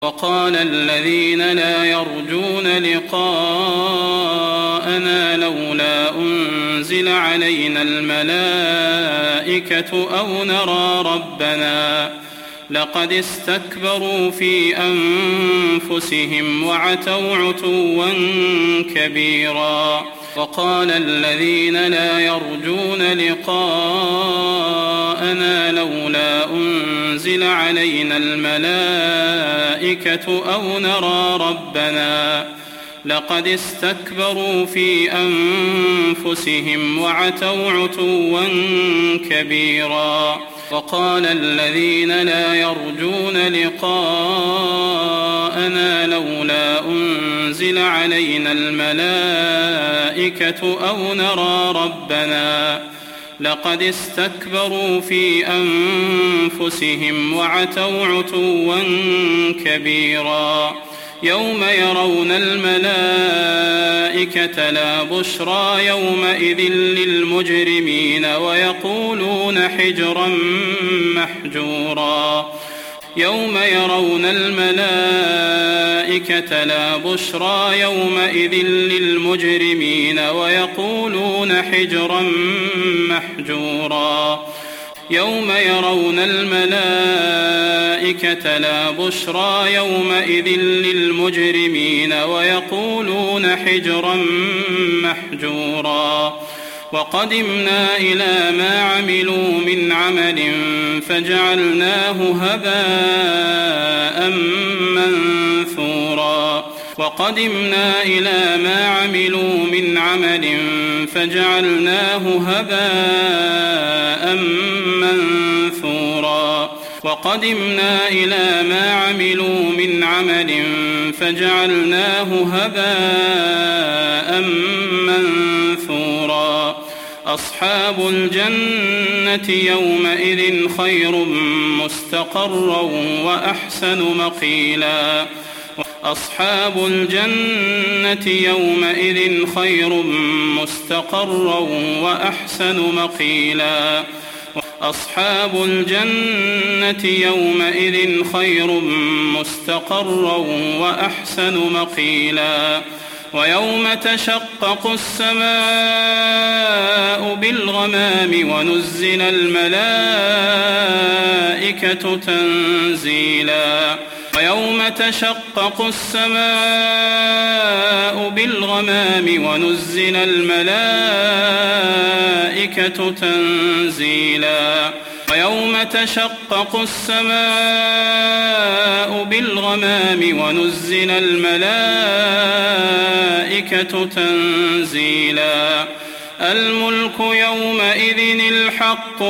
وقال الذين لا يرجون لقاءنا لولا أنزل علينا الملائكة أو نرى ربنا لقد استكبروا في أنفسهم وعتوا عتوا كبيرا. وقال الذين لا يرجون لقاءنا لولا أنزل علينا الملائكة أو نرى ربنا لقد استكبروا في أنفسهم وعتوا عتوا كبيرا. وقال الذين لا يرجون لقاءنا لولا أنزل علينا الملائكة أو نرى ربنا لقد استكبروا في أنفسهم وعتوا عتوا كبيرا. يوم يرون الملائكة لا بشرى يومئذ للمجرمين ويقولون حجرا محجورا. يوم يرون الملائكة لا بشرى يومئذ للمجرمين ويقولون حجرا محجورا. يوم يرون الملائكة لا بشرى يومئذ للمجرمين ويقولون حجرا محجورا. وقدمنا إلى ما عملوا من عمل فجعلناه هباء منثورا. وقدمنا إلى ما عملوا من عمل فجعلناه هباء منثورا. وقدمنا إلى ما عملوا من عمل فجعلناه هباء منثورا. أصحاب الجنة يومئذ خير مستقرا وأحسن مقيلا. أصحاب الجنة يومئذ خير مستقرا وأحسن مقيلا. أصحاب الجنة يومئذ خير مستقرا وأحسن مقيلا. ويوم تشقق السماء بالغمام ونزل الملائكة تنزيلا. ويوم تشقق السماء بالغمام ونزل الملائكة تنزيلا. ويوم تشقق السماء بالغمام ونزل الملائكة تنزيلا. الملك يومئذ الحق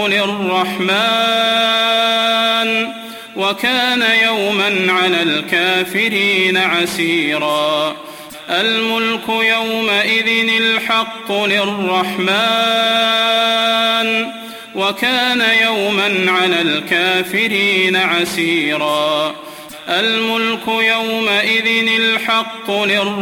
للرحمن وكان يوما على الكافرين عسيرا. الملك يومئذ الحق للرحمن وكان يوما على الكافرين عسيرا. الملك يومئذ الحق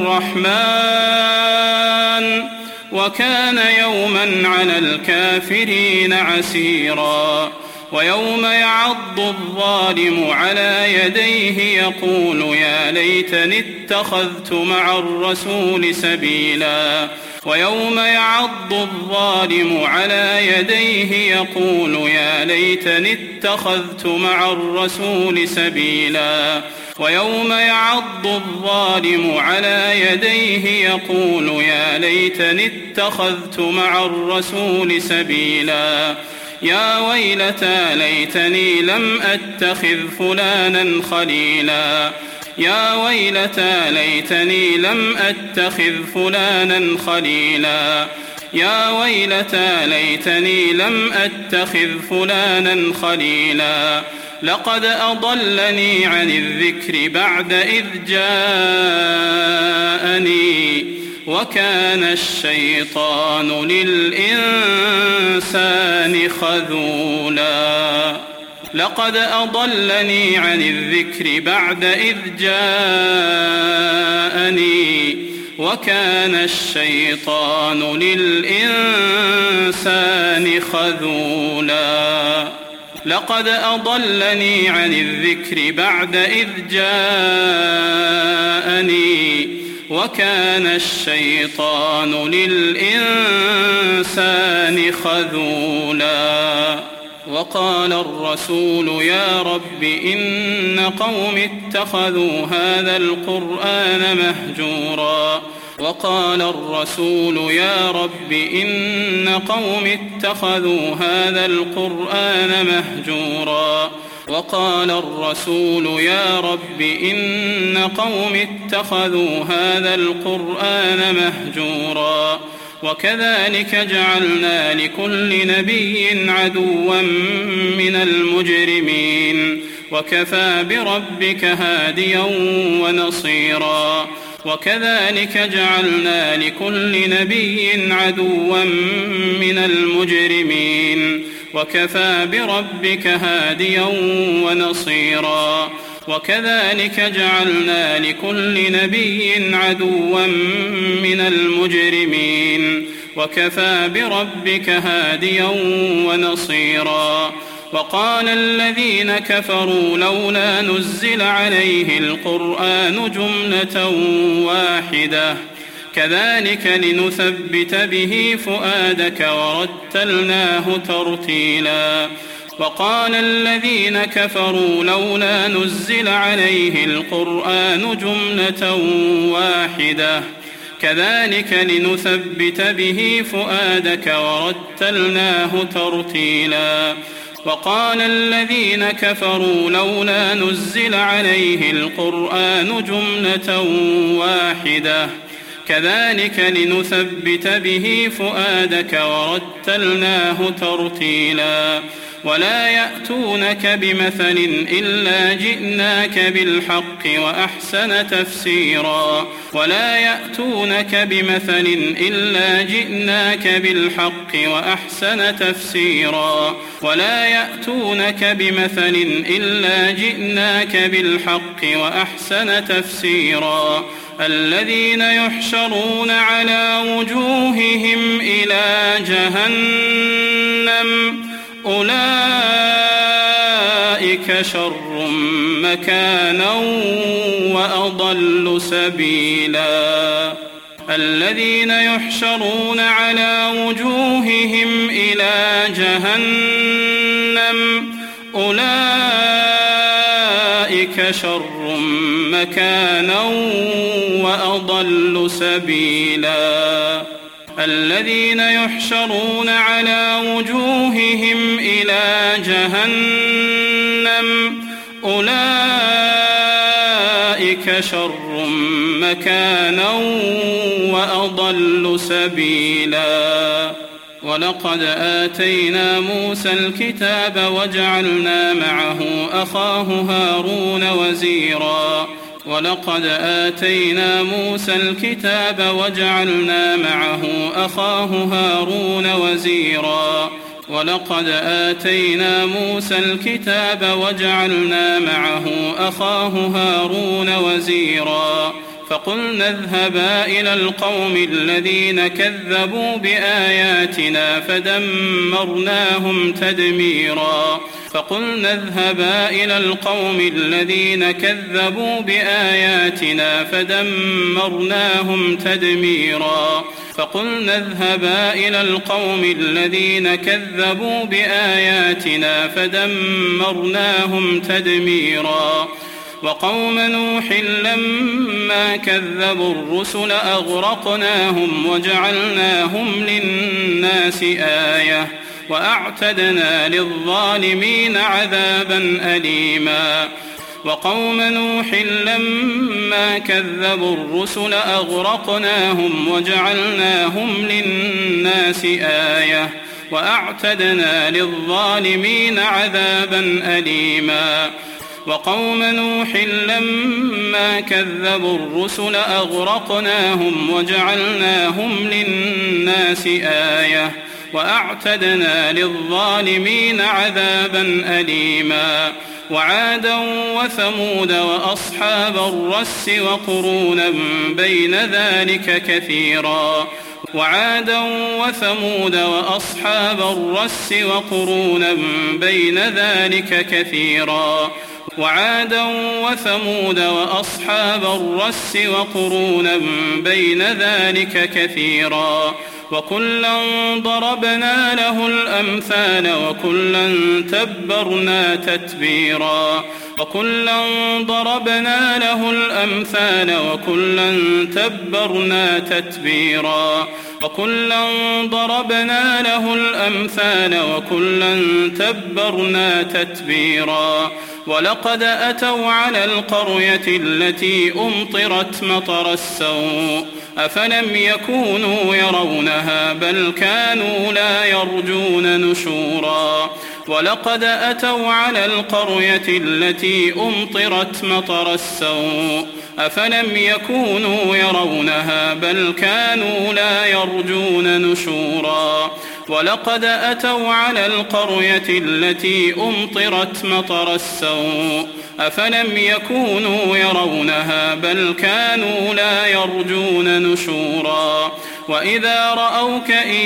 للرحمن وكان يوما على الكافرين عسيرا. ويوم يعض الظالم على يديه يقول يا ليتني اتخذت مع الرسول سبيلا. ويوم يعض الظالم على يديه يقول يا ليتني اتخذت مع الرسول سبيلا. ويوم يعض الظالم على يديه يقول يا ليتني اتخذت مع الرسول سبيلا. يا ويلتى ليتني لم أتخذ فلانا خليلا. يا ويلتى ليتني لم أتخذ فلانا خليلا. يا ويلتى ليتني لم أتخذ فلانا خليلا. لقد أضلني عن الذكر بعد إذ جاءني وكان الشيطان للإنسان خذولا. لقد أضلني عن الذكر بعد إذ جاءني وكان الشيطان للإنسان خذولا. لقد أضلني عن الذكر بعد إذ جاءني وكان الشيطان للإنسان خذولا وقال الرسول يا رب إن قوم اتخذوا هذا القرآن مهجورا وقال الرسول يا رب إن قوم اتخذوا هذا القرآن مهجورا وقال الرسول يا رب إن قوم اتخذوا هذا القرآن مهجورا وكذلك جعلنا لكل نبي عدوا من المجرمين وكفى بربك هاديا ونصيرا وكذلك جعلنا لكل نبي عدوا من المجرمين وكفى بربك هاديا ونصيرا وكذلك جعلنا لكل نبي عدوا من المجرمين وكفى بربك هاديا ونصيرا وقال الذين كفروا لولا نزل عليه القرآن جملة واحدة كذلك لنثبت به فؤادك ورتلناه ترتيلا وقال الذين كفروا لولا نزل عليه القرآن جملة واحدة كذلك لنثبت به فؤادك ورتلناه ترتيلا وقال الذين كفروا لولا نزل عليه القرآن جملة واحدة كذلك لنثبت به فؤادك ورتلناه ترتيلا ولا يأتونك بمثل إلا جئناك بالحق وأحسن تفسيرا ولا يأتونك بمثل إلا جئناك بالحق وأحسن تفسيرا ولا يأتونك بمثل إلا جئناك بالحق وأحسن تفسيرا الذين يحشرون على وجوههم إلى جهنم أولئك شر مكانا وأضل سبيلا الذين يحشرون على وجوههم إلى جهنم أولئك شر مكانا وأضل سبيلا الذين يحشرون على وجوههم إلى جهنم أولئك شر مكانا وأضل سبيلا ولقد آتينا موسى الكتاب وجعلنا معه أخاه هارون وزيرا ولقد آتينا موسى الكتاب وجعلنا معه أخاه هارون وزيرا ولقد آتينا موسى الكتاب وجعلنا معه أخاه هارون وزيرا فقلنا اذهبا إلى القوم الذين كذبوا بآياتنا فدمرناهم تدميرا فقلنا اذهبا إلى القوم الذين كذبوا بآياتنا فدمرناهم تدميرا فقلنا اذهبا إلى القوم الذين كذبوا بآياتنا فدمرناهم تدميرا وقوم نوح لما كذبوا الرسل أغرقناهم وجعلناهم للناس آية وأعتدنا للظالمين عذابا أليما وقوم نوح لما كذبوا الرسل أغرقناهم وجعلناهم للناس آية وأعتدنا للظالمين عذابا أليما وقوم نوح لما كذبوا الرسل أغرقناهم وجعلناهم للناس آية وأعتدنا للظالمين عذابا أليما وعادا وثمود وأصحاب الرس وقرونا بين ذلك كثيرا وعادا وثمود وأصحاب الرس وقرونا بين ذلك كثيرا وعادا وثمود وأصحاب الرس وقرونا بين ذلك كثيرا وكلا ضربنا له الأمثال وكلا تبرنا تتبيرا وكلا ضربنا له الأمثال وكلا تبرنا تتبيرا وكلا ضربنا له الأمثال وكلا تبرنا تتبيرا ولقد أتوا على القرية التي أمطرت مطر السوء أفلم يكونوا يرونها بل كانوا لا يرجون نشورا ولقد أتوا على القرية التي أمطرت مطر السوء أفلم يكونوا يرونها بل كانوا لا يرجون نشورا ولقد أتوا على القرية التي أمطرت مطر السوء أفلم يكونوا يرونها بل كانوا لا يرجون نشورا وإذا رأوك إن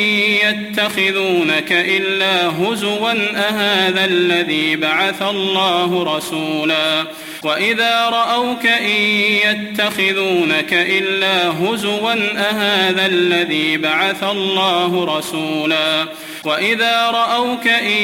يتخذونك إلا هزوا أهذا الذي بعث الله رسولا وإذا رأوك إن يتخذونك إلا هزوا أهذا الذي بعث الله رسولا وإذا رأوك إن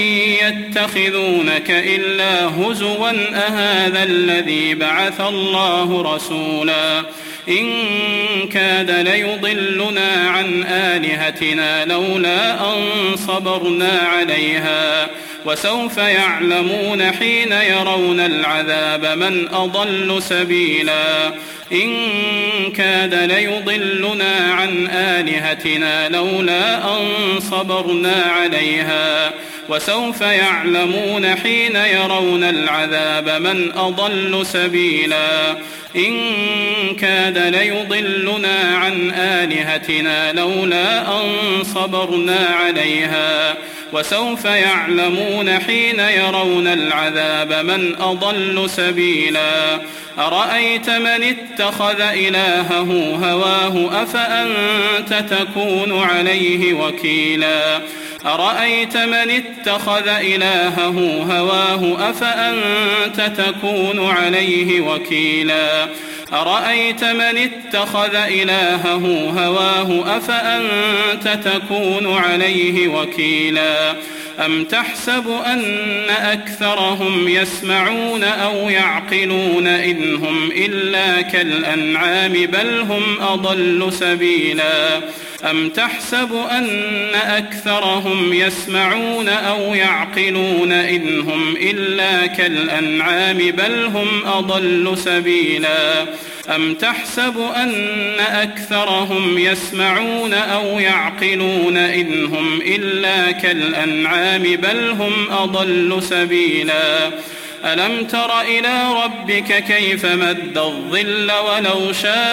يتخذونك إلا هزوا أهذا الذي بعث الله رسولا إن كاد ليضلنا عن آلهتنا لولا أن صبرنا عليها وسوف يعلمون حين يرون العذاب من أضل سبيلا إن كاد ليضلنا عن آلهتنا لولا أن صبرنا عليها وسوف يعلمون حين يرون العذاب من أضل سبيلا إن كاد ليضلنا عن آلهتنا لولا أن صبرنا عليها وسوف يعلمون حين يرون العذاب من أضل سبيلا أرأيت من اتخذ إلهه هواه أفأنت تكون عليه وكيلا أرأيت من اتخذ إلهه هواه أفأنت تكون عليه وكيلا أرأيت من اتخذ إلهه هواه أفأنت تكون عليه وكيلا أم تحسب أن أكثرهم يسمعون أو يعقلون إن هم إلا كالأنعام بل هم أضل سبيلا أم تحسب أن أكثرهم يسمعون أو يعقلون إن هم إلا كالأنعام بل هم أضل سبيلا أم تحسب أن أكثرهم يسمعون أو يعقلون إن هم إلا كالأنعام بل هم أضل سبيلا ألم تر إلى ربك كيف مد الظل ولو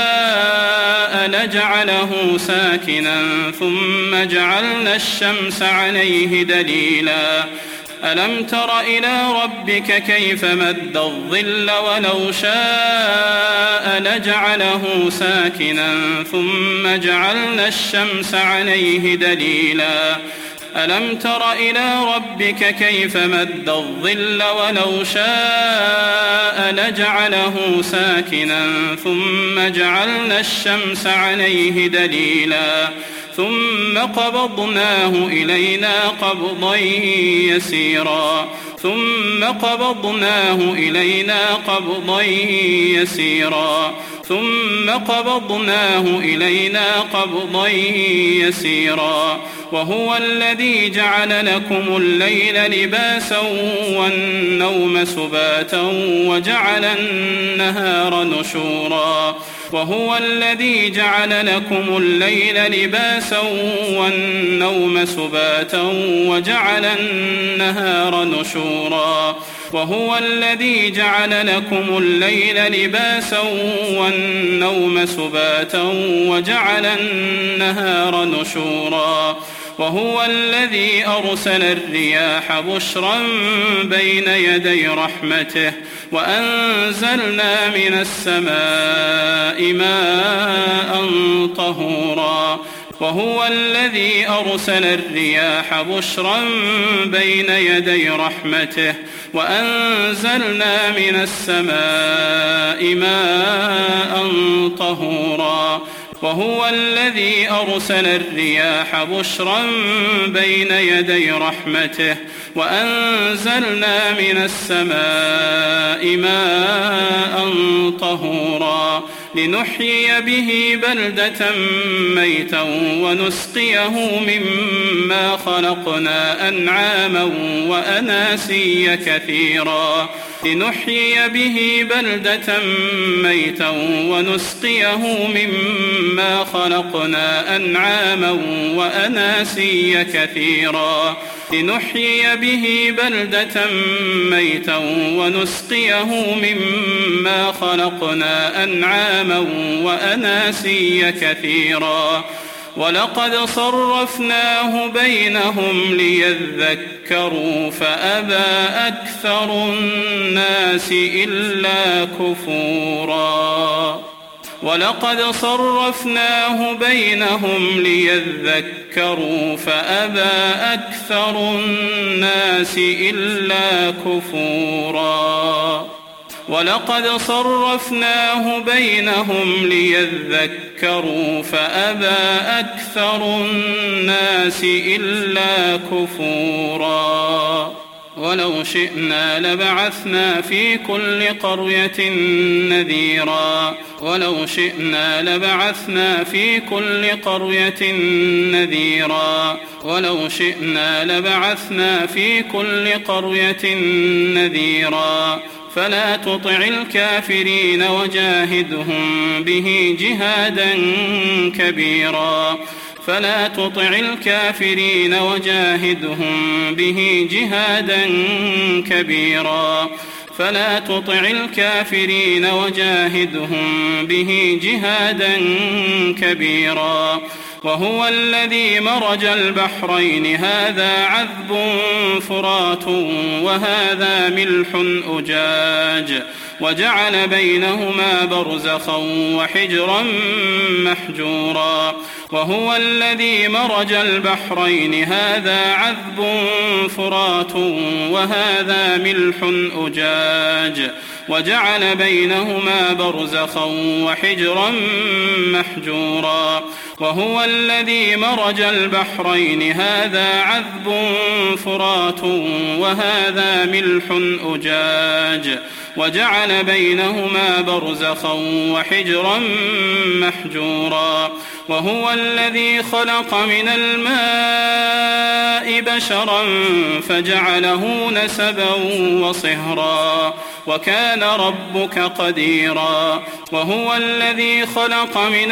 شاء لجعله ساكنا ثم جعلنا الشمس عليه دليلا ألم تر إلى ربك كيف مد الظل ولو شاء لجعله ساكنا ثم جعلنا الشمس عليه دليلا ألم تر إلى ربك كيف مد الظل ولو شاء لجعله ساكنا ثم جعلنا الشمس عليه دليلا ثم قبضناه إلينا قبضا يسيرا ثم قبضناه إلينا قبضا يسيرا ثم قبضناه إلينا قبضا يسيرا وهو الذي جعل لكم الليل لباسا والنوم سباتا وجعل النهار نشورا وهو الذي جعل لكم الليل لباسا والنوم سباتا وجعل النهار نشورا وهو الذي جعل لكم الليل لباسا والنوم سباتا وجعل النهار نشورا وهو الذي أرسل الرياح بشرا بين يدي رحمته وأنزلنا من السماء ماء طهورا وهو الذي أرسل الرياح بشرا بين يدي رحمته وأنزلنا من السماء ماء طهورا وهو الذي أرسل الرياح بشرا بين يدي رحمته وأنزلنا من السماء ماء طهورا لنحيي به بلدة ميتا ونسقيه مما خلقنا أنعاما وأناسيا كثيرا لنحيي به بلدة ميتا ونسقيه مما خلقنا أنعاما وأناسيا كثيرا لنحيي به بلدة ميتا ونسقيه مما خلقنا أنعاما وأناسيا كثيرا ولقد صرفناه بينهم ليذكروا فأبى أكثر الناس إلا كفورا ولقد صرفناه بينهم ليذكروا فأبى أكثر الناس إلا كفورا ولقد صرفناه بينهم ليذكروا فأبى أكثر الناس إلا كفورا ولو شئنا لبعثنا في كل قرية نذيرا ولو شئنا لبعثنا في كل قرية نذيرا ولو شئنا لبعثنا في كل قرية نذيرا فلا تطع الكافرين وجاهدهم به جهادا كبيرا فلا تطع الكافرين وجاهدهم به جهادا كبيرا فلا تطع الكافرين وجاهدهم به جهادا كبيرا وهو الذي مرج البحرين هذا عذب فرات وهذا ملح أجاج وجعل بينهما برزخا وحجرا محجورا وهو الذي مرج البحرين هذا عذب فرات وهذا ملح أجاج وجعل بينهما برزخا وحجرا محجورا وهو الذي مرج البحرين هذا عذب فرات وهذا ملح أجاج وجعل بينهما برزخا وحجرا محجورا وهو الذي خلق من الماء بشرا فجعله نسبا وصهرا وكان ربك قديرا وهو الذي خلق من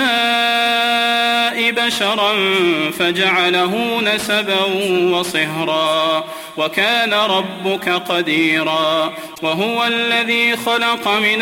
الماء بشرا فجعله نسبا وصهرا وكان ربك قديرا وهو الذي خلق من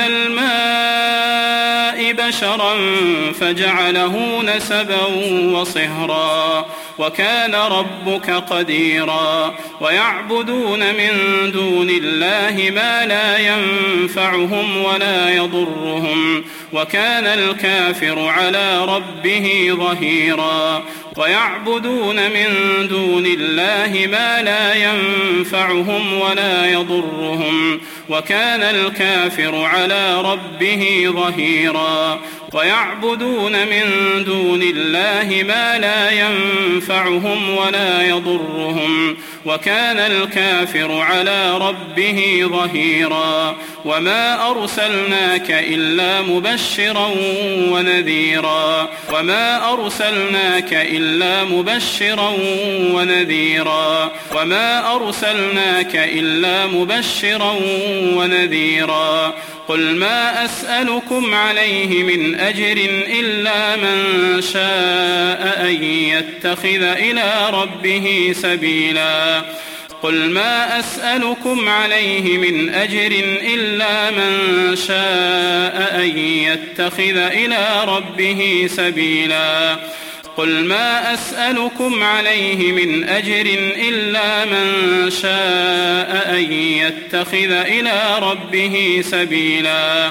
الماء بشرا فجعله نسبا وصهرا وكان ربك قديرا ويعبدون من دون الله ما لا ينفعهم ولا يضرهم وكان الكافر على ربه ظهيرا ويعبدون من دون الله ما لا ينفعهم ولا يضرهم وكان الكافر على ربه ظهيرا ويعبدون من دون الله ما لا ينفعهم ولا يضرهم وكان الكافر على ربه ظهيرا وما أرسلناك إلا مبشرا ونذيرا وما أرسلناك إلا مبشرا ونذيرا وما أرسلناك إلا مبشرا ونذيرا قل ما أسألكم عليه من أجر إلا من شاء أن يتخذ إلى ربه سبيلا قل ما أسألكم عليه من أجر إلا من شاء أن يتخذ إلى ربه سبيلا قل ما أسألكم عليه من أجر إلا من شاء أن يتخذ إلى ربه سبيلا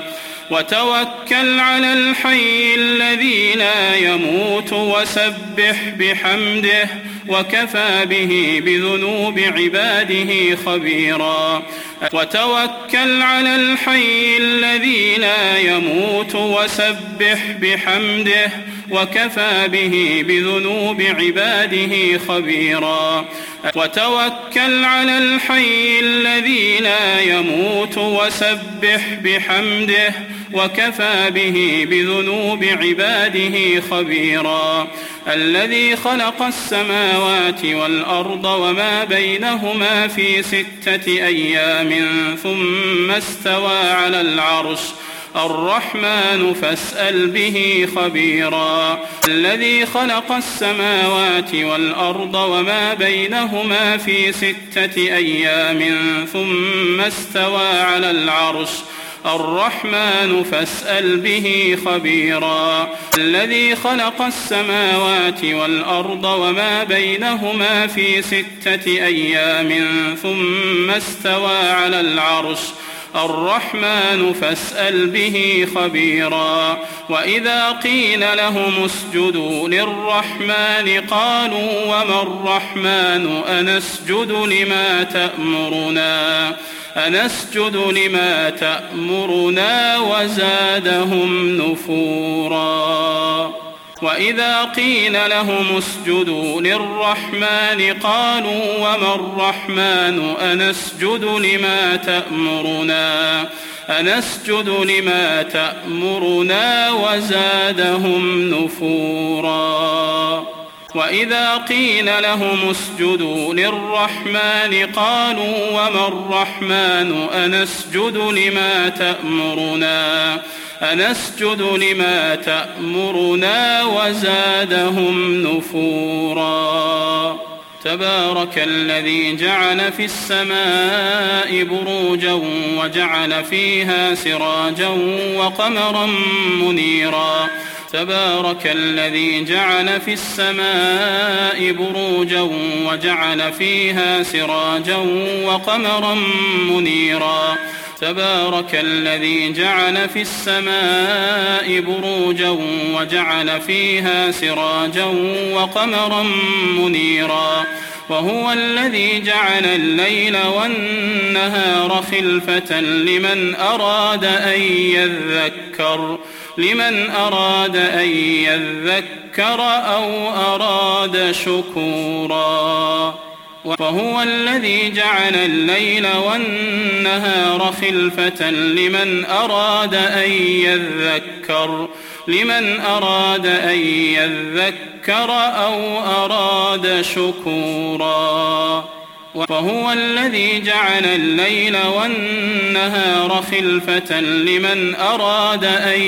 وتوكل على الحي الذي لا يموت وسبح بحمده وكفى به بذنوب عباده خبيرا وتوكل على الحي الذي لا يموت وسبح بحمده وكفى به بذنوب عباده خبيرا وتوكل على الحي الذي لا يموت وسبح بحمده وكفى به بذنوب عباده خبيرا الذي خلق السماوات والأرض وما بينهما في 6 أيام ثم استوى على العرش الرحمن فاسأل به خبيرا الذي خلق السماوات والأرض وما بينهما في 6 أيام ثم استوى على العرش الرحمن فاسأل به خبيرا الذي خلق السماوات والأرض وما بينهما في 6 أيام ثم استوى على العرش الرحمن فاسأل به خبيرا وإذا قيل لهم اسجدوا للرحمن قالوا وما الرحمن أنسجد لما تأمرنا وزادهم نفورا وإذا قيل لهم اسجدوا للرحمن قالوا وما الرحمن أنسجد لما تأمرنا وزادهم نفورا وإذا قيل لهم اسجدوا للرحمن قالوا وما الرحمن أنسجد لما تأمرنا وزادهم نفورا تبارك الذي جعل في السماء بروجا وجعل فيها سراجا وقمرا منيرا تبارك الذي جعل في السماء بروجا وجعل فيها سراجا وقمرا منيرا تبارك الذي جعل في السماء بروجا وجعل فيها سراجا وقمرا منيرا وهو الذي جعل الليل والنهار خلفة لمن أراد أن يذكر أو أراد شكورا وهو الذي جعل الليل والنهار خلفة لمن أراد أن يذكر أو أراد شكورا وهو الذي جعل الليل والنهار خلفة لمن أراد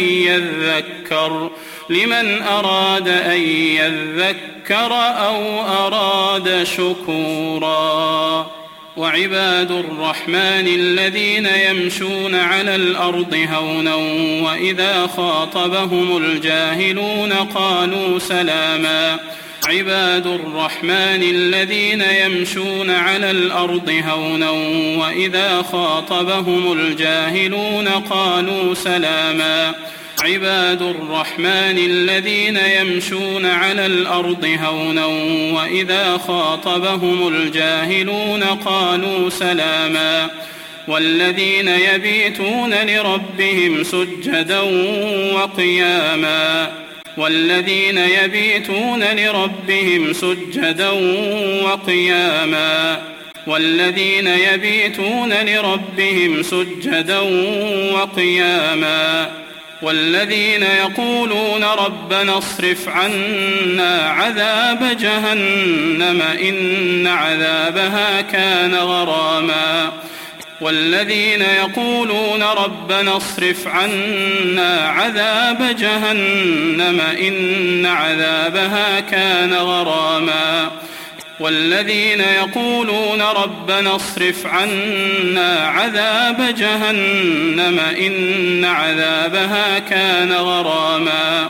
أن يذكر أو أراد شكورا وعباد الرحمن الذين يمشون على الأرض هونا وإذا خاطبهم الجاهلون قالوا سلاما عباد الرحمن الذين يمشون على الأرض هونا وإذا خاطبهم الجاهلون قالوا سلاما عباد الرحمن الذين يمشون على الأرض هونا وإذا خاطبهم الجاهلون قالوا سلاما والذين يبيتون لربهم سجدا وقياما والذين يبيتون لربهم سجدا وقياما والذين يبيتون لربهم سجدا وقياما والذين يقولون ربنا اصرف عنا عذاب جهنم إن عذابها كان غراما والذين يقولون ربنا اصرف عنا عذاب جهنم إن عذابها كان غراما والذين يقولون ربنا اصرف عنا عذاب جهنم إن عذابها كان غراما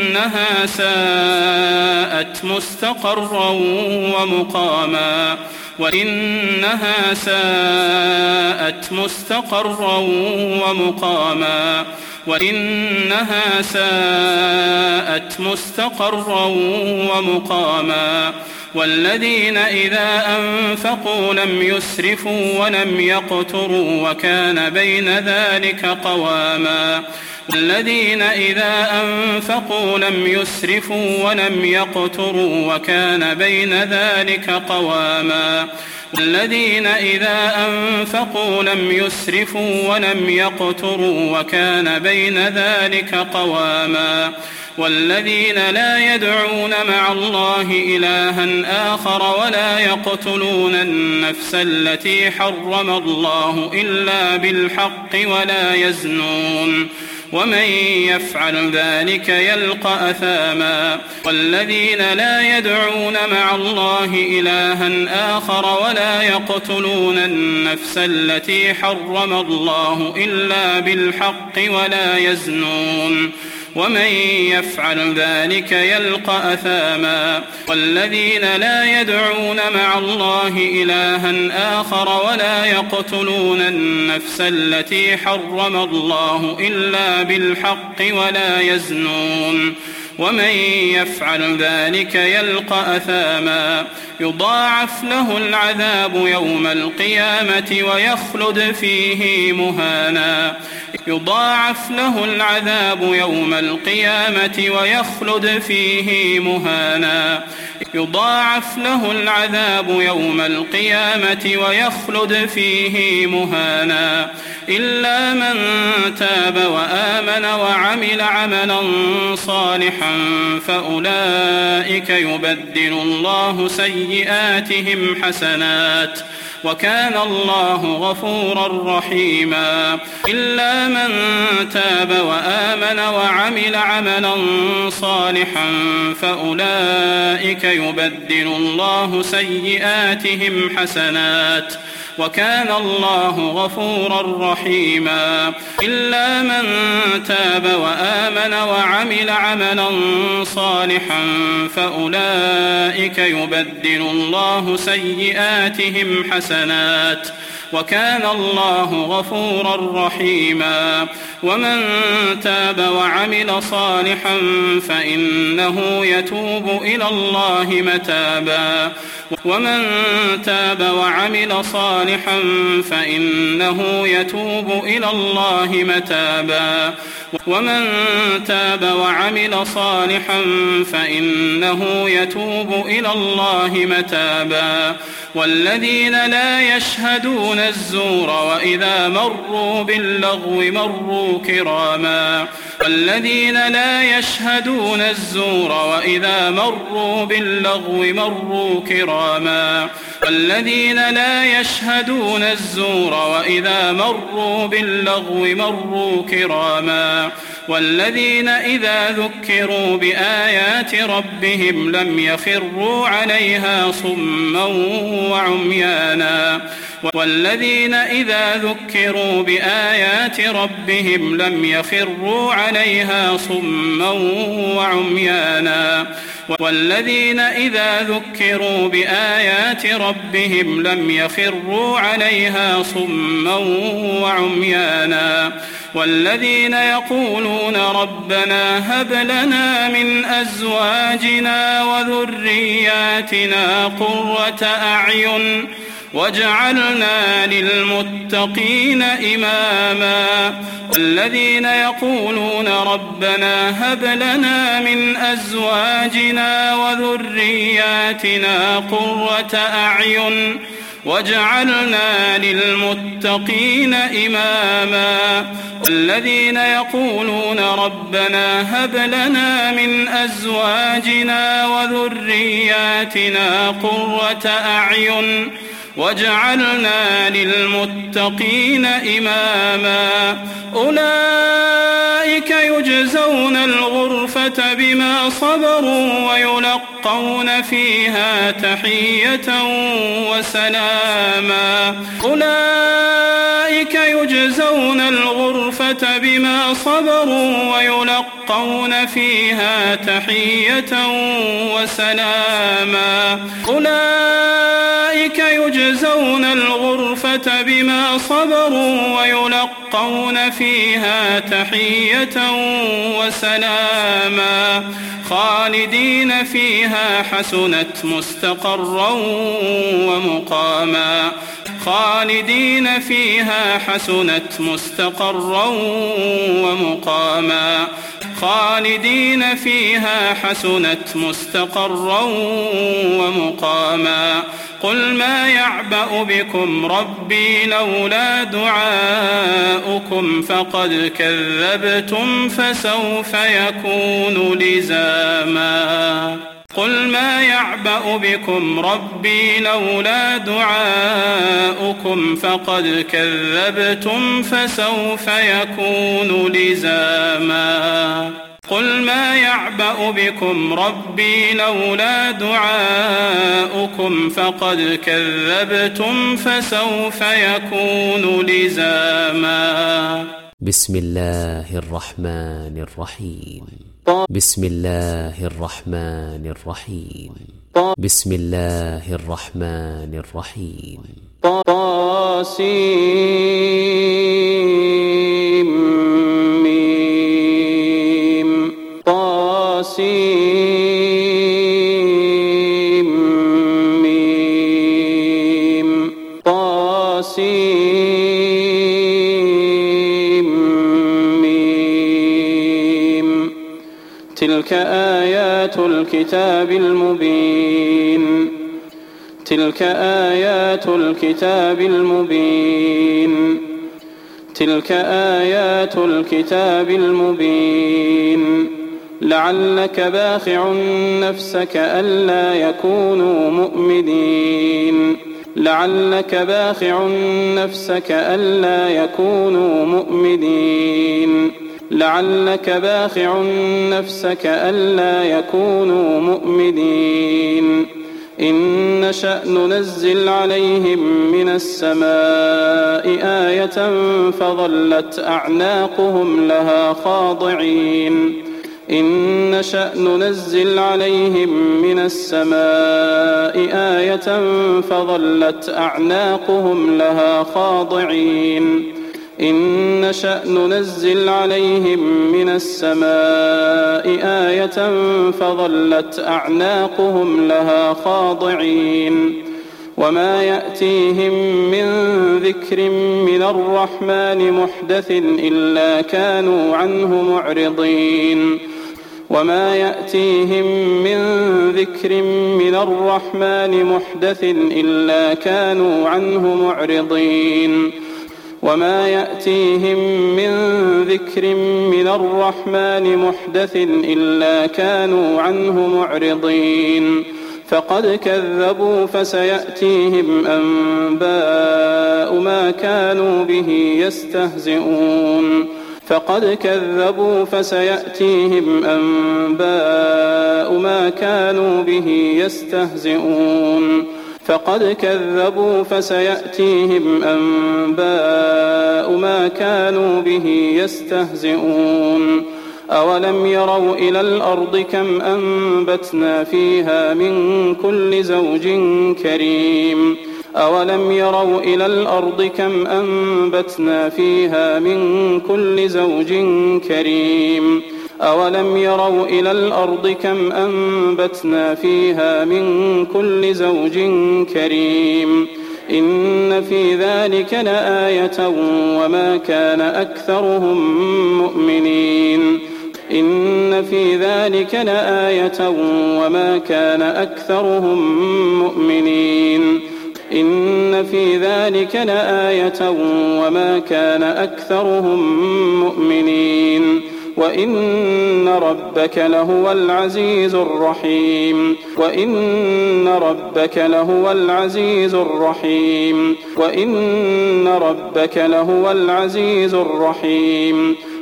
إنها ساءت مستقرا ومقاما وإنها ساءت مستقرا ومقاما وإنها ساءت مستقرا ومقاما والذين إذا أنفقوا لم يسرفوا ولم يقتروا وكان بين ذلك قواما والذين إذا أنفقوا لم يسرفوا ولم يقتروا وكان بين ذلك قواما والذين إذا أنفقوا لم يسرفوا ولم يقتروا وكان بين ذلك قواما والذين لا يدعون مع الله إلها آخر ولا يقتلون النفس التي حرم الله إلا بالحق ولا يزنون ومن يفعل ذلك يلقى أثاما والذين لا يدعون مع الله إلها آخر ولا يقتلون النفس التي حرم الله إلا بالحق ولا يزنون ومن يفعل ذلك يلقى أثاما والذين لا يدعون مع الله إلها آخر ولا يقتلون النفس التي حرم الله إلا بالحق ولا يزنون ومن يفعل ذلك يلقى أثاما يضاعف له العذاب يوم القيامة ويخلد فيه مهانا يضاعف له العذاب يوم القيامة ويخلد فيه مهانا يضاعف له العذاب يوم القيامة ويخلد فيه مهانا إلا من تاب وآمن وعمل عملا صالحا فأولئك يبدل الله سيئاتهم حسنات وكان الله غفورا رحيما إلا من تاب وآمن وعمل عملا صالحا فأولئك يبدل الله سيئاتهم حسنات وكان الله غفورا رحيما إلا من تاب وآمن وعمل عملا صالحا فأولئك يبدل الله سيئاتهم حسنات وكان الله غفورا رحيما ومن تاب وعمل صالحا فإنه يتوب إلى الله متابا ومن تاب وعمل صالحا فإنه يتوب إلى الله متابا ومن تاب وعمل صالحا فإنه يتوب إلى الله متابا والذين لا يشهدون الزور وإذا مروا باللغو مروا كراما والذين لا يشهدون الزور وإذا مروا باللغو مروا كراما والذين لا يشهدون الزور وإذا مروا باللغو مروا كراما والذين إذا ذكروا بآيات ربهم لم يخروا عليها صما وعميانا والذين إذا ذكروا بآيات ربهم لم يخروا عليها صما وعميانا والذين إذا ذكروا بآيات ربهم لم يخروا عليها صما وعميانا والذين يقولون ربنا هب لنا من أزواجنا وذرياتنا قرة أعين واجعلنا للمتقين إماما والذين يقولون ربنا هب لنا من أزواجنا وذرياتنا قرة أعين واجعلنا للمتقين إماما والذين يقولون ربنا هب لنا من أزواجنا وذرياتنا قرة أعين واجعلنا للمتقين إماما أولئك يجزون الغرفة بما صبروا يلقون فيها تحية وسلاما أولئك يجزون الغرفة بما صبروا ويلقون فيها تحية وسلاما أولئك يجزون الغرفة بما صبروا ويلقون فيها تحية وسلاما خالدين فيها حسنت مستقرا ومقاما خالدين فيها حسنت مستقرا ومقاما خالدين فيها حسنت مستقرا ومقاما قل ما يعبأ بكم ربي لولا دعاؤكم فقد كذبتم فسوف يكون لزاما قل ما يعبأ بكم ربي لولا دعاؤكم فقد كذبتم فسوف يكون لزاما قل ما يعبأ بكم ربي لولا دعاؤكم فقد كذبتم فسوف يكون لزاما بسم الله الرحمن الرحيم بسم الله الرحمن الرحيم بسم الله الرحمن الرحيم طاسيم طاسيم طاسيم تلك آيات الكتاب المبين تلك آيات الكتاب المبين تلك آيات الكتاب المبين لعلك باخع نفسك ألا يكونوا مؤمنين لعلك باخع نفسك ألا يكونوا مؤمنين لعلك باخع نفسك ألا يكونوا مؤمنين إن نشأ ننزل عليهم من السماء آية فظلت أعناقهم لها خاضعين إن نشأ ننزل عليهم من السماء آية فظلت أعناقهم لها خاضعين إن نشأ ننزل عليهم من السماء آية فظلت أعناقهم لها خاضعين وما يأتيهم من ذكر من الرحمن محدث إلا كانوا عنه معرضين وما يأتيهم من ذكر من الرحمن محدث إلا كانوا عنه معرضين وما يأتيهم من ذكر من الرحمن محدث إلا كانوا عنه معرضين فقد كذبوا فسيأتيهم أنباء ما كانوا به يستهزئون فقد كذبوا فسيأتيهم أنباء ما كانوا به يستهزئون فقد كذبوا فسيأتيهم أنباء ما كانوا به يستهزئون أولم يروا إلى الأرض كم أنبتنا فيها من كل زوج كريم أولم يروا إلى الأرض كم أنبتنا فيها من كل زوج كريم أولم يروا إلى الأرض كم أنبتنا فيها من كل زوج كريم إن في ذلك لآية وما كان أكثرهم مؤمنين إن في ذلك لآية وما كان أكثرهم مؤمنين إن في ذلك لآية وما كان أكثرهم مؤمنين وإن ربك لهو العزيز الرحيم وإن ربك لهو العزيز الرحيم وإن ربك لهو العزيز الرحيم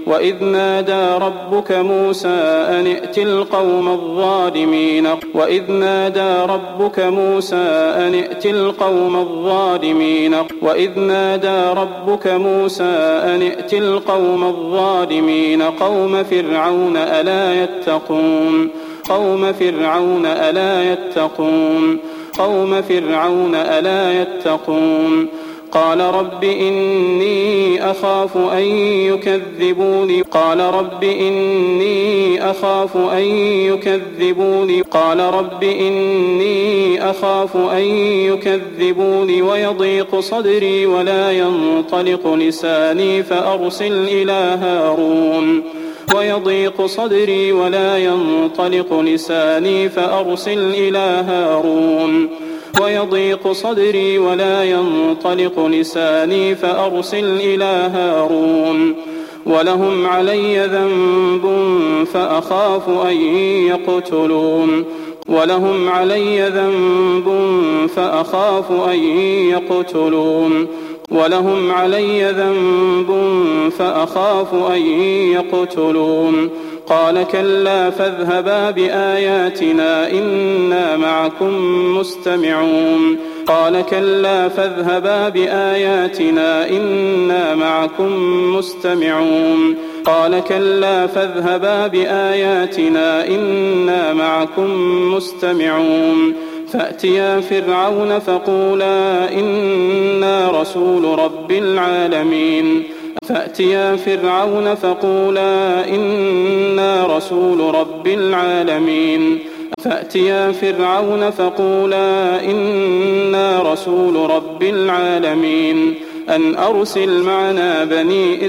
وإذ نادى ربك موسى أن ائت القوم الظالمين وإذ نادى ربك موسى أن ائت القوم الظالمين وإذ نادى ربك موسى أن ائت القوم الظالمين قوم فرعون ألا يتقون قوم فرعون ألا يتقون قوم فرعون ألا يتقون قال رب إني أخاف أن يكذبوني قال رب إني أخاف أن يكذبوني قال رب إني أخاف أن يكذبوني ويضيق صدري ولا ينطلق لساني فأرسل إلى هارون ويضيق صدري ولا ينطلق لساني فأرسل إلى هارون ويضيق صدري ولا ينطلق لساني فأرسل إلى هارون ولهم علي ذنب فأخاف أن يقتلون ولهم علي ذنب فأخاف أن يقتلون ولهم علي ذنب فأخاف أن يقتلون قال كلا فاذهبا بآياتنا إنا معكم مستمعون قال كلا فاذهبا بآياتنا إنا معكم مستمعون قال كلا فاذهبا بآياتنا إنا معكم مستمعون فأتيا فرعون فقولا إنا رسول رب العالمين فأتيا فرعون فقولا إنا رسول رب العالمين فأتيا فرعون فقولا إنا رسول رب العالمين أن أرسل معنا بني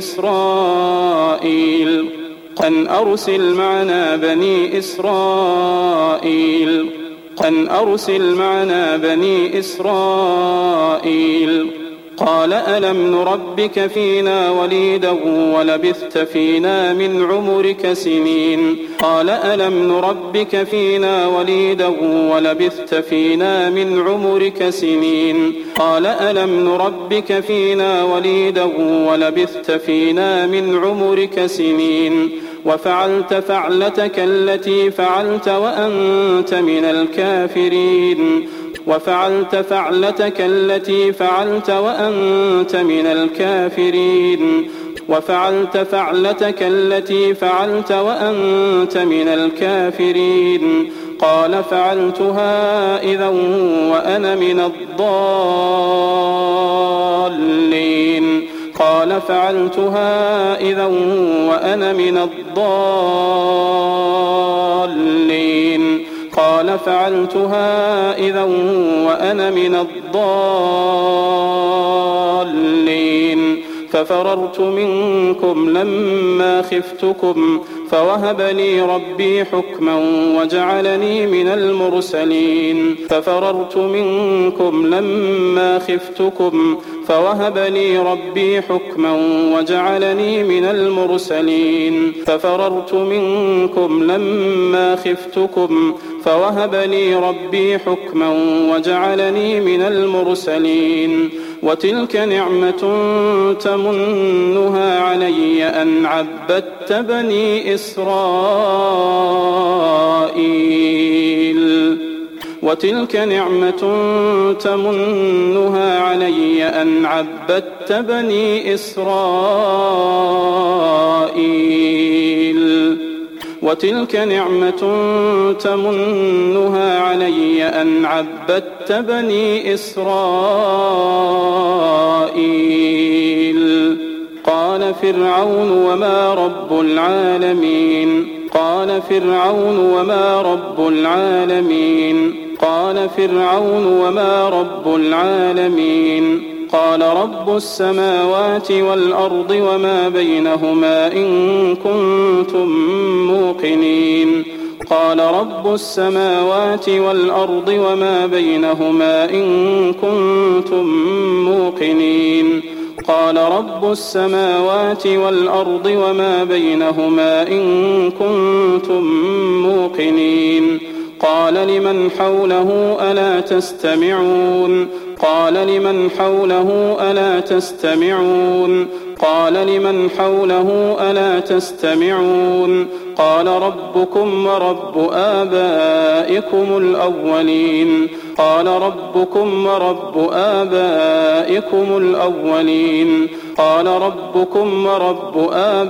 إسرائيل أن أرسل معنا بني إسرائيل أن أرسل معنا بني إسرائيل قال ألم نربك فينا وليدا ولبثت فينا من عمرك سنين قال ألم نربك فينا وليدا ولبثت فينا من عمرك سنين قال ألم نربك فينا وليدا ولبثت فينا من عمرك سنين وفعلت فعلتك التي فعلت وأنت من الكافرين وفعلت فعلتك التي فعلت وأنت من الكافرين وفعلت فعلتك التي فعلت وأنت من الكافرين قال فعلتها إذا وأنا من الضالين قال فعلتها إذا وأنا من الضالين قال فعلتها إذا وأنا من الضالين ففررت منكم لما خفتكم فوهب لي ربي حكما وجعلني من المرسلين ففررت منكم لما خفتكم فوهب لي ربي حكما وجعلني من المرسلين ففررت منكم لما خفتكم فوهب لي ربي حكما وجعلني من المرسلين وتلك نعمة تمنها علي أن عبدت بني إسرائيل وتلك نعمة تمنها علي أن عبدت بني إسرائيل وتلك نعمة تمنها علي أن عبدت بني إسرائيل قال فرعون وما رب العالمين قال فرعون وما رب العالمين قال فرعون وما رب العالمين قال رب السماوات والأرض وما بينهما إن كنتم موقنين قال رب السماوات والأرض وما بينهما إن كنتم موقنين قال رب السماوات والأرض وما بينهما إن كنتم موقنين قال لمن حوله ألا تستمعون قال لمن حوله ألا تستمعون قال لمن حوله ألا تستمعون قال ربكم ورب آبائكم الأولين قال ربكم ورب آبائكم الأولين قال ربكم ورب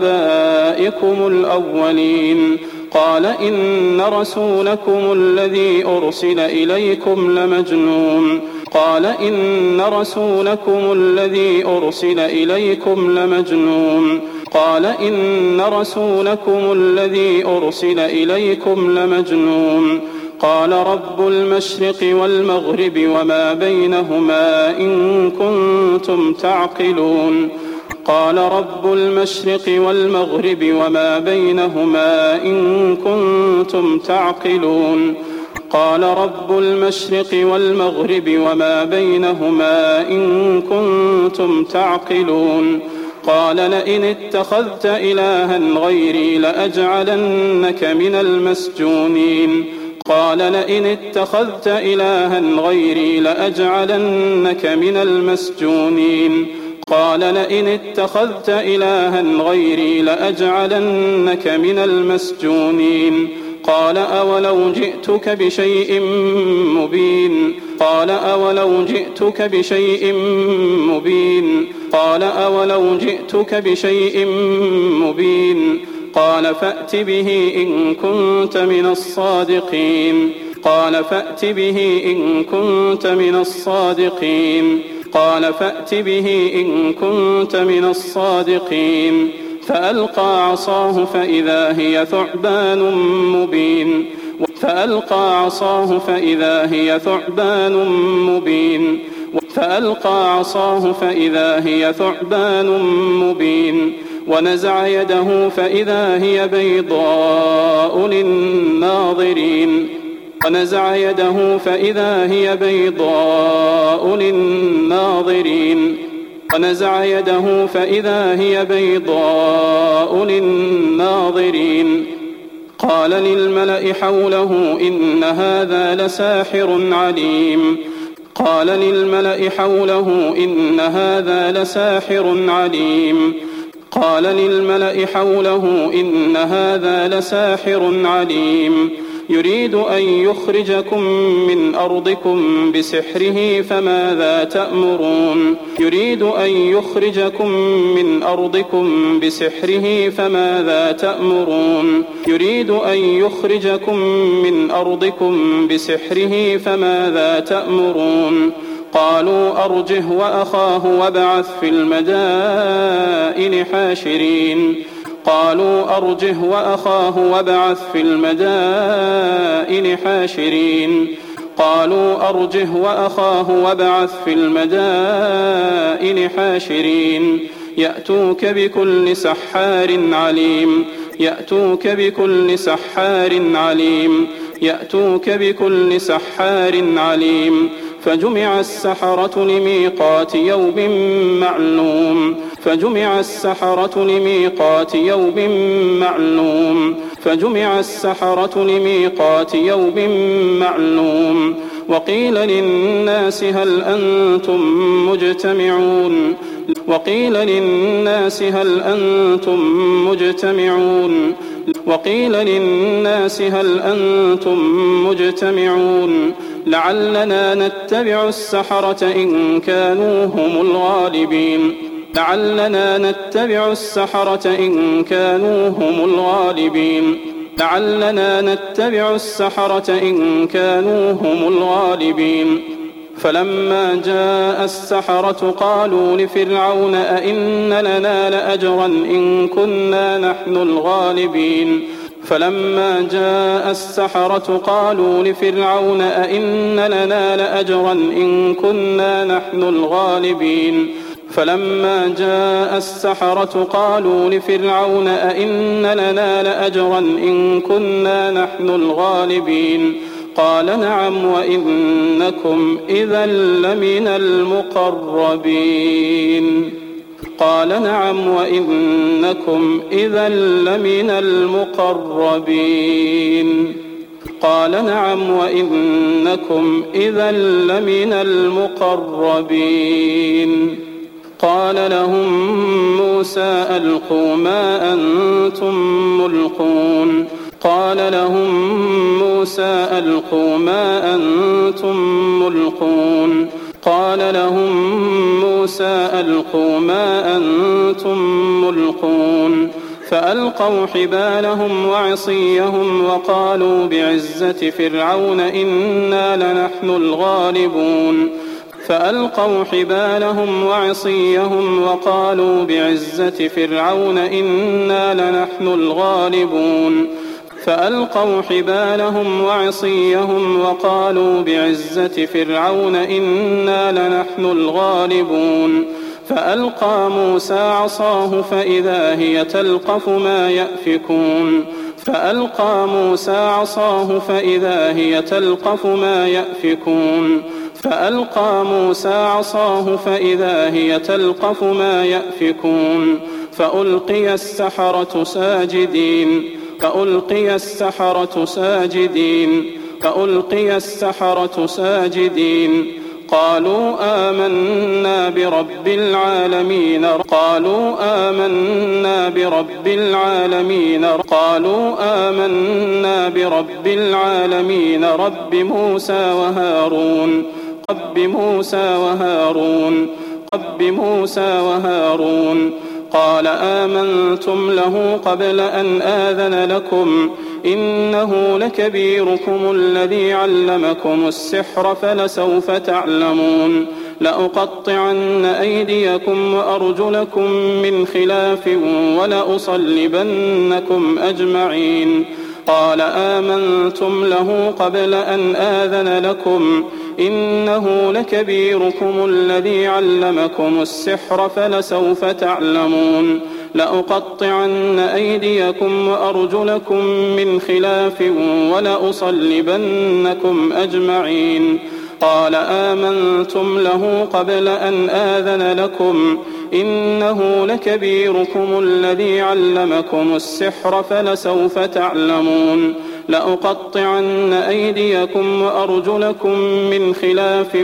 آبائكم الأولين قال إن رسولكم الذي أرسل إليكم لمجنون قال إن رسولكم الذي أرسل إليكم لمجنون قال إن رسولكم الذي أرسل إليكم لمجنون قال رب المشرق والمغرب وما بينهما إن كنتم تعقلون قال رب المشرق والمغرب وما بينهما إن كنتم تعقلون قال رب المشرق والمغرب وما بينهما إن كنتم تعقلون قال لئن اتخذت إلها غيري لأجعلنك من المسجونين قال لئن اتخذت إلها غيري لأجعلنك من المسجونين قال لئن اتخذت إلها غيري لأجعلنك من المسجونين قال أولو جئتك بشيء مبين قال أولو جئتك بشيء مبين قال أولو جئتك بشيء مبين قال فأت به إن كنت من الصادقين قال فأت به إن كنت من الصادقين قال فأت به إن كنت من الصادقين فألقى عصاه فإذا هي ثعبان مبين فألقى عصاه فإذا هي ثعبان مبين فألقى عصاه فإذا هي ثعبان مبين ونزع يده فإذا هي بيضاء للناظرين ونزع يده فإذا هي بيضاء للناظرين ونزع يده فإذا هي بيضاء للناظرين قال للملأ حوله إن هذا لساحر عليم قال للملأ حوله إن هذا لساحر عليم قال للملأ حوله إن هذا لساحر عليم يريد أن يخرجكم من أرضكم بسحره فماذا تأمرون يريد أن يخرجكم من أرضكم بسحره فماذا تأمرون يريد أن يخرجكم من أرضكم بسحره فماذا تأمرون قالوا أرجه وأخاه وابعث في المدائن حاشرين قالوا أرجه وأخاه وابعث في المدائن حاشرين قالوا أرجه وأخاه وابعث في المدائن حاشرين يأتوك بكل سحار عليم يأتوك بكل سحار عليم يأتوك بكل سحار عليم فجمع السحرة لميقات يوم معلوم فجمع السحرة لميقات يوم معلوم فجمع السحرة لميقات يوم معلوم وقيل للناس هل أنتم مجتمعون وقيل للناس هل أنتم مجتمعون وقيل للناس هل أنتم مجتمعون لعلنا نتبع السحرة إن كانوا هم الغالبين لعلنا نتبع السحرة إن كانوا هم الغالبين لعلنا نتبع السحرة إن كانوا هم الغالبين فلما جاء السحرة قالوا لفرعون أئن لنا لأجرا إن كنا نحن الغالبين فلما جاء السحرة قالوا لفرعون أئن لنا لأجرا إن كنا نحن الغالبين فلما جاء السحرة قالوا لفرعون أئن لنا لأجرا إن كنا نحن الغالبين قال نعم وإنكم إذا لمن المقربين قال نعم وإنكم إذا لمن المقربين قال نعم وإنكم إذا لمن المقربين قال لهم موسى ألقوا ما أنتم ملقون قال لهم موسى ألقوا ما أنتم ملقون قال لهم موسى ألقوا ما أنتم ملقون فألقوا حبالهم وعصيهم وقالوا بعزة فرعون إنا لنحن الغالبون فألقوا حبالهم وعصيهم وقالوا بعزة فرعون إنا لنحن الغالبون فألقوا حبالهم وعصيهم وقالوا بعزة فرعون إنا لنحن الغالبون فألقى موسى عصاه فإذا هي تلقف ما يأفكون فألقى موسى عصاه فإذا هي تلقف ما يأفكون فألقى موسى عصاه فإذا هي تلقف ما يأفكون فألقي السحرة ساجدين فألقي السحرة ساجدين فألقي السحرة ساجدين قالوا آمنا برب العالمين قالوا آمنا برب العالمين قالوا آمنا برب العالمين رب موسى وهارون رب موسى وهارون رب موسى وهارون قال آمنتم له قبل أن آذن لكم إنه لكبيركم الذي علمكم السحر فلسوف تعلمون لأقطعن أيديكم وأرجلكم من خلاف ولأصلبنكم أجمعين قال آمنتم له قبل أن آذن لكم إنه لكبيركم الذي علمكم السحر فلسوف تعلمون لأقطعن أيديكم وأرجلكم من خلاف ولأصلبنكم أجمعين قال آمنتم له قبل أن آذن لكم إنه لكبيركم الذي علمكم السحر فلسوف تعلمون لأقطعن أيديكم وأرجلكم من خلاف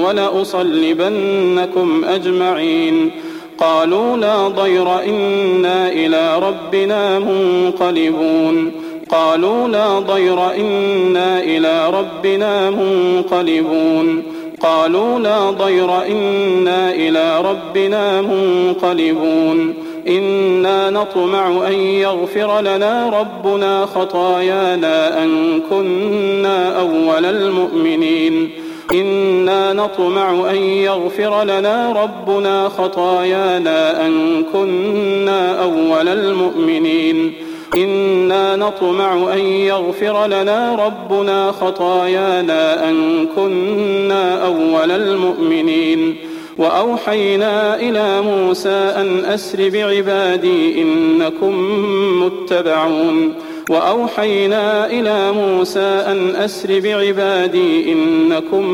ولأصلبنكم أجمعين قالوا لا ضير إنا إلى ربنا منقلبون قالوا لا ضير إنا إلى ربنا منقلبون قالوا لا ضير إنا إلى ربنا منقلبون إنا نطمع أن يغفر لنا ربنا خطايانا أن كنا أول المؤمنين إنا نطمع أن يغفر لنا ربنا خطايانا أن كنا أول المؤمنين إنا نطمع أن يغفر لنا ربنا خطايانا أن كنا أول المؤمنين وأوحينا إلى موسى أن أسر بعبادي إنكم متبعون وأوحينا إلى موسى أن أسر بعبادي إنكم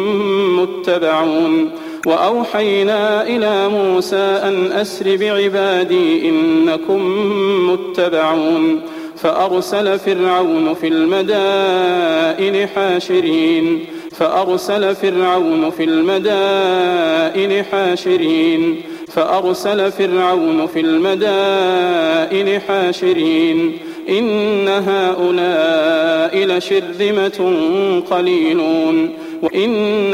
متبعون وأوحينا إلى موسى أن أسر بعبادي إنكم متبعون فأرسل فرعون في المدائن حاشرين فأرسل فرعون في المدائن حاشرين فأرسل فرعون في المدائن حاشرين إن هؤلاء لشرذمة قليلون وإن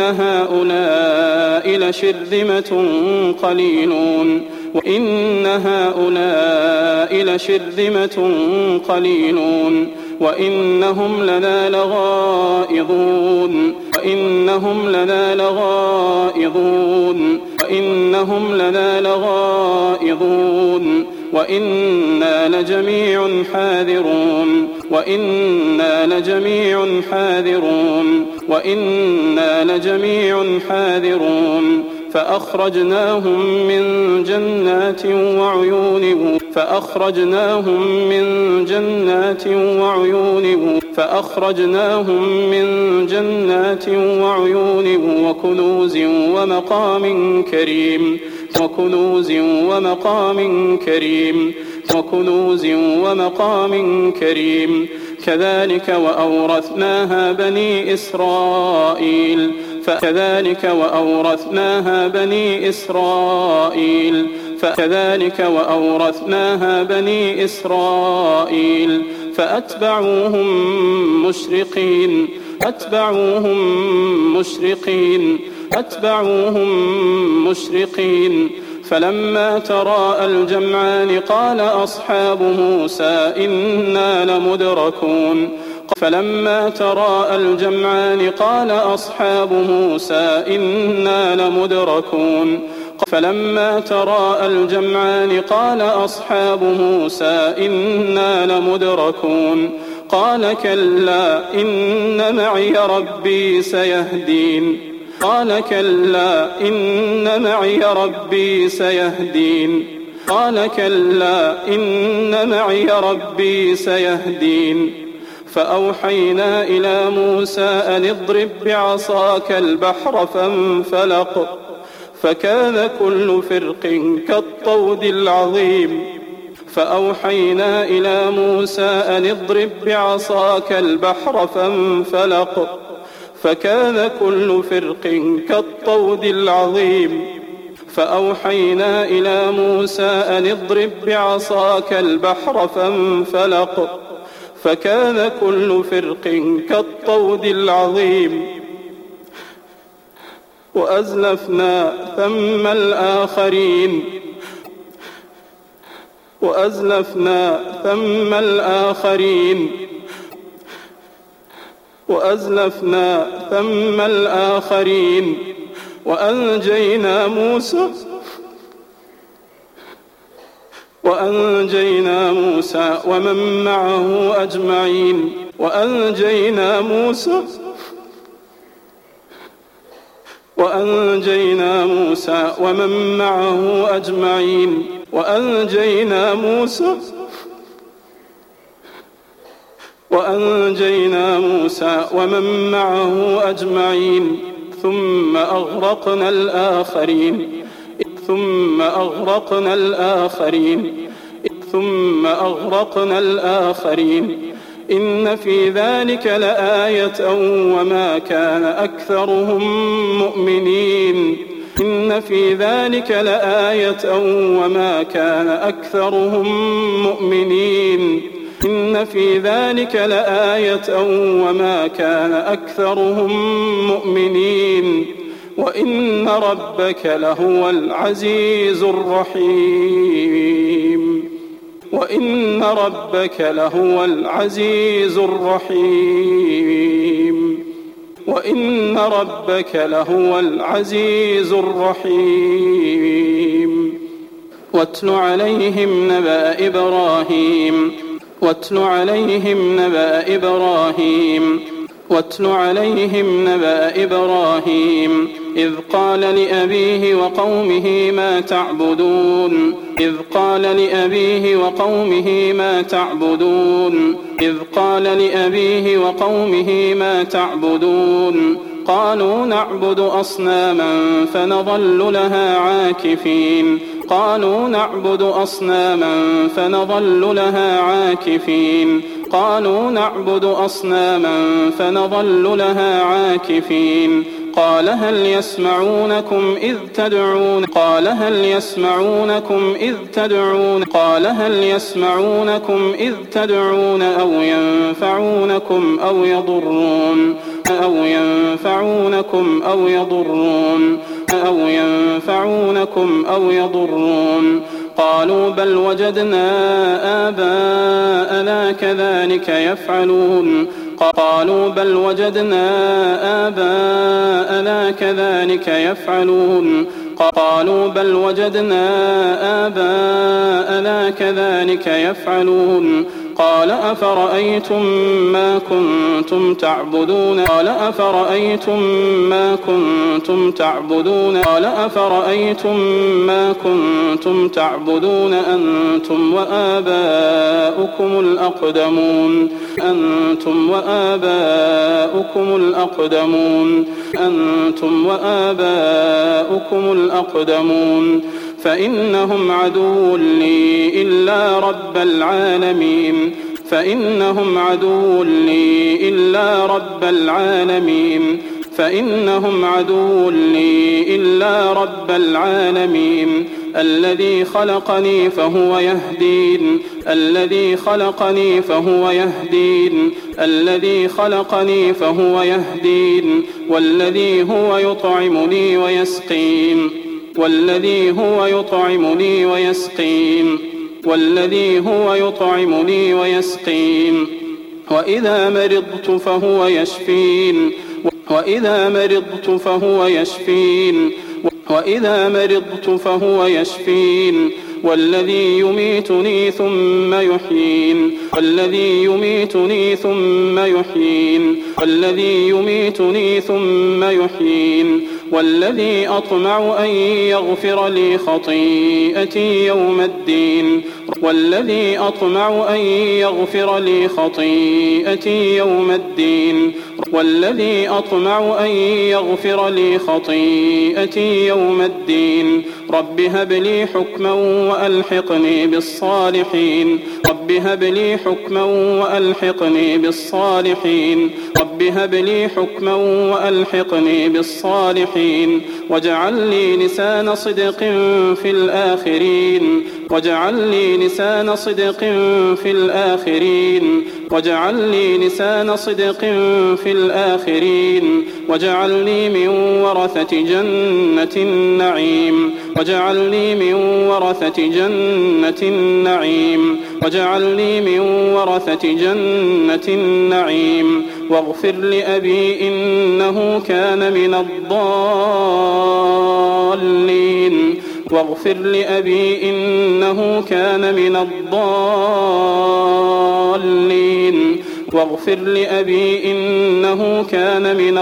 هؤلاء لشرذمة قليلون وإن هؤلاء لشرذمة قليلون وإنهم لنا لغائظون وإنهم لنا لغائظون وإنهم لنا لغائظون وإنا لجميع حاذرون وإنا لجميع حاذرون وإنا لجميع حاذرون فأخرجناهم من جنات وعيون فأخرجناهم من جنات وعيون فأخرجناهم من جنات وعيون وكنوز ومقام كريم وكنوز ومقام كريم وكنوز ومقام كريم كذلك وأورثناها بني إسرائيل فكذلك وأورثناها بني إسرائيل فأتبعوهم مشرقين فلما تراءى الجمعان قال أصحاب موسى إنا لمدركون قال كلا إن معي ربي سيهدين فأوحينا إلى موسى أن اضرب بعصاك البحر فانفلق فكان كل فرق كالطود العظيم وأزلفنا ثم الآخرين وأنجينا موسى ومن معه أجمعين ثم أغرقنا الآخرين إن في ذلك لآية وما كان أكثرهم مؤمنين وإن ربك لهو العزيز الرحيم واتل عليهم نبأ إبراهيم إذ قال لأبيه وقومه ما تعبدون قالوا نعبد أصناما فنظل لها عاكفين قالوا نعبد أصناما فنظل لها عاكفين قال هل يسمعونكم إذ تدعون أو ينفعونكم أو يضرون قالوا بل وجدنا آباءنا كذلك يفعلون قال أفرأيتم ما كنتم تعبدون أنتم وآباؤكم الأقدمون فإنهم عدو لي إلا رب العالمين فإنهم عدو لي إلا رب العالمين الذي خلقني فهو يهدين الذي خلقني فهو يهدين الذي خلقني فهو يهدين والذي هو يطعمني ويسقين والذي هو يطعمني ويسقين والذي هو يطعمني ويسقين وإذا مرضت فهو يشفين وإذا مرضت فهو يشفين وإذا مرضت فهو يشفين والذي يميتني ثم يحيين والذي يميتني ثم يحيين والذي يميتني ثم يحيين والذي أطمع أن يغفر لي خطيئتي يوم الدين والذي أطمع أن يغفر لي خطيئتي يوم الدين والذي أطمع أن يغفر لي خطيئتي يوم الدين رب هب لي حكما وألحقني بالصالحين رب هب لي حكما وألحقني بالصالحين رب هب لي حكما وألحقني بالصالحين واجعل لي لسان صدق في الآخرين واجعل لي لسان صدق في الآخرين واجعل لي لسان صدق في الآخرين واجعلني من ورثة جنة النعيم واجعلني من ورثة جنة النعيم واجعلني من ورثة جنة النعيم واغفر لأبي إنه كان من الضالين واغفر لأبي إنه كان من الضالين واغفر لأبي إنه كان من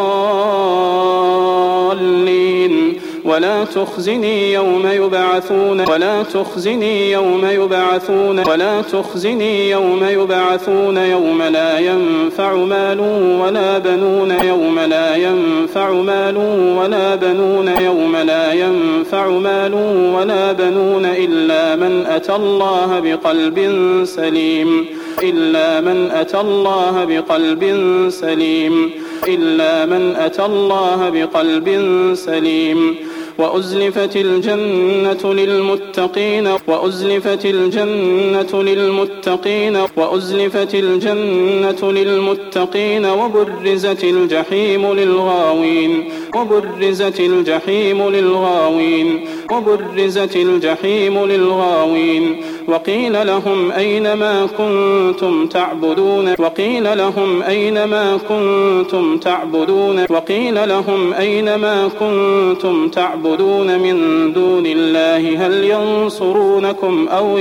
الضالين ولا تخزني يوم يبعثون ولا تخزني يوم يبعثون ولا تخزني يوم يبعثون يوم لا ينفع مال ولا بنون يوم لا ينفع مال ولا بنون يوم لا ينفع مال ولا بنون إلا من أتى الله بقلب سليم إلا من أتى الله بقلب سليم إلا من أتى الله بقلب سليم وأزلفت الجنة للمتقين وأزلفت الجنة للمتقين وأزلفت الجنة للمتقين وبرزت الجحيم للغاوين وبرزت الجحيم للغاوين وبرزت الجحيم للغاوين وقيل لهم أين ما كنتم تعبدون وقيل لهم أين ما كنتم تعبدون وقيل لهم أين ما كنتم تعبدون من دون الله هل ينصرونكم أو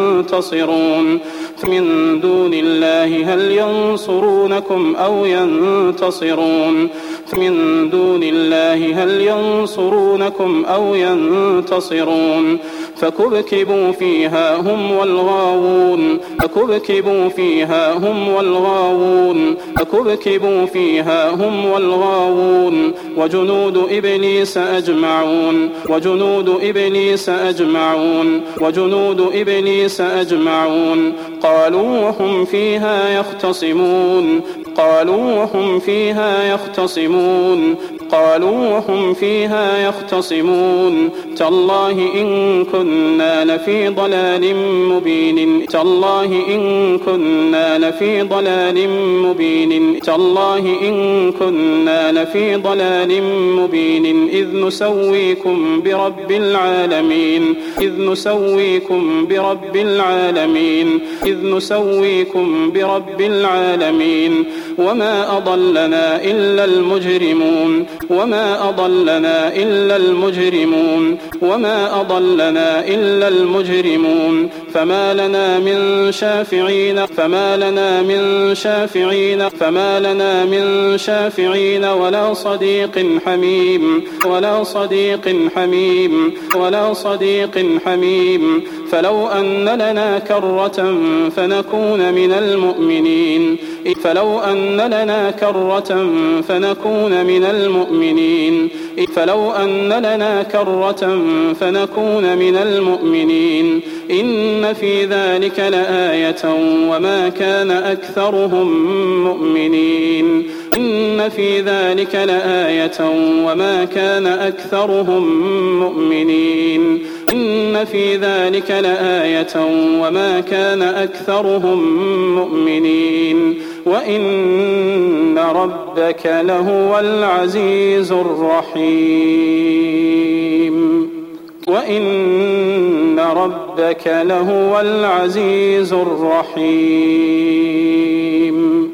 ينتصرون من دون الله هل ينصرونكم أو ينتصرون من دون الله هل ينصرونكم أو ينتصرون فكبكبوا فيها هم والغاوون فكبكبوا فيها هم والغاوون فكبكبوا فيها هم والغاوون وجنود إبليس أجمعون وجنود إبليس أجمعون وجنود إبليس أجمعون قالوا وهم فيها يختصمون قالوا وهم فيها يختصمون قالوا وهم فيها يختصمون تالله إن كنا لفي ضلال مبين تالله إن كنا لفي ضلال مبين تالله إن كنا لفي ضلال مبين إذ نسويكم برب العالمين إذ نسويكم برب العالمين إذ نسويكم برب العالمين وما أضلنا إلا المجرمون وما أضلنا إلا المجرمون وما أضلنا إلا المجرمون فما لنا من شافعين فما لنا من شافعين فما لنا من شافعين ولا صديق حميم ولا صديق حميم ولا صديق حميم فلو أن لنا كرة فنكون من المؤمنين فلو أن لنا كرة فنكون من المؤمنين فلو أن لنا كرة فنكون من المؤمنين إن في ذلك لآية وما كان أكثرهم مؤمنين إن في ذلك لآية وما كان أكثرهم مؤمنين إن في ذلك لآية وما كان أكثرهم مؤمنين وإن ربك لهو العزيز الرحيم وإن ربك لهو العزيز الرحيم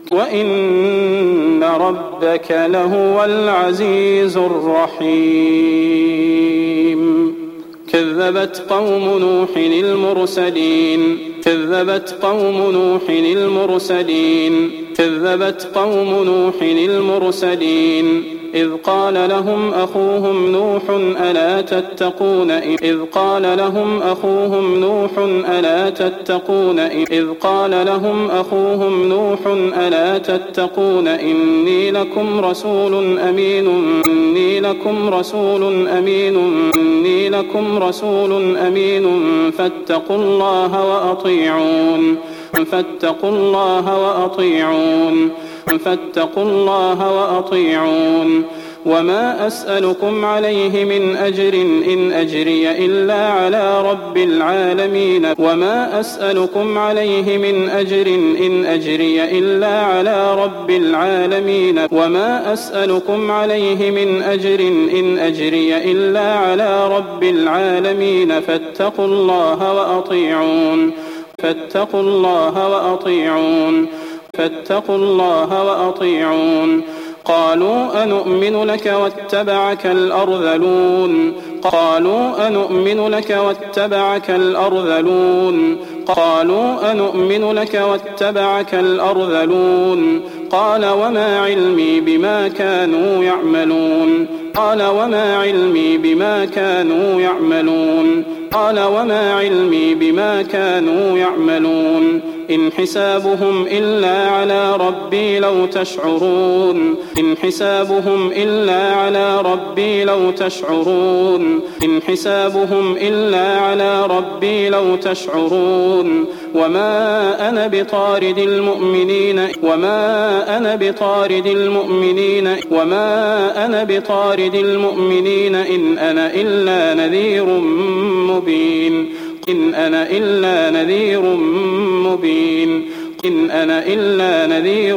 وإن ربك لهو العزيز الرحيم كذبت قوم نوح المرسلين كذبت قوم نوح المرسلين كذبت قوم نوح المرسلين إذ قال لهم أخوهم نوح ألا تتقون إذ قال لهم أخوهم نوح ألا تتقون إذ قال لهم أخوهم نوح ألا تتقون إني لكم رسول أمين إني لكم رسول أمين إني لكم رسول أمين فاتقوا الله وأطيعون فاتقوا الله وأطيعون فاتقوا الله وأطيعون وما أسألكم عليه من أجر إن أجري إلا على رب العالمين وما أسألكم عليه من أجر إن أجري إلا على رب العالمين وما أسألكم عليه من أجر إن أجري إلا على رب العالمين فاتقوا الله وأطيعون فاتقوا الله وأطيعون فاتقوا الله وأطيعون قالوا أنؤمن لك واتبعك الأرذلون قالوا أنؤمن لك واتبعك الأرذلون قالوا أنؤمن لك واتبعك الأرذلون قال وما علمي بما كانوا يعملون قال وما علمي بما كانوا يعملون قال وما علمي بما كانوا يعملون إن حسابهم إلا على ربي لو تشعرون إن حسابهم إلا على ربي لو تشعرون إن حسابهم إلا على ربي لو تشعرون وما أنا بطارد المؤمنين وما أنا بطارد المؤمنين وما أنا بطارد المؤمنين إن أنا إلا نذير مبين إن أنا إلا نذير مبين إن أنا إلا نذير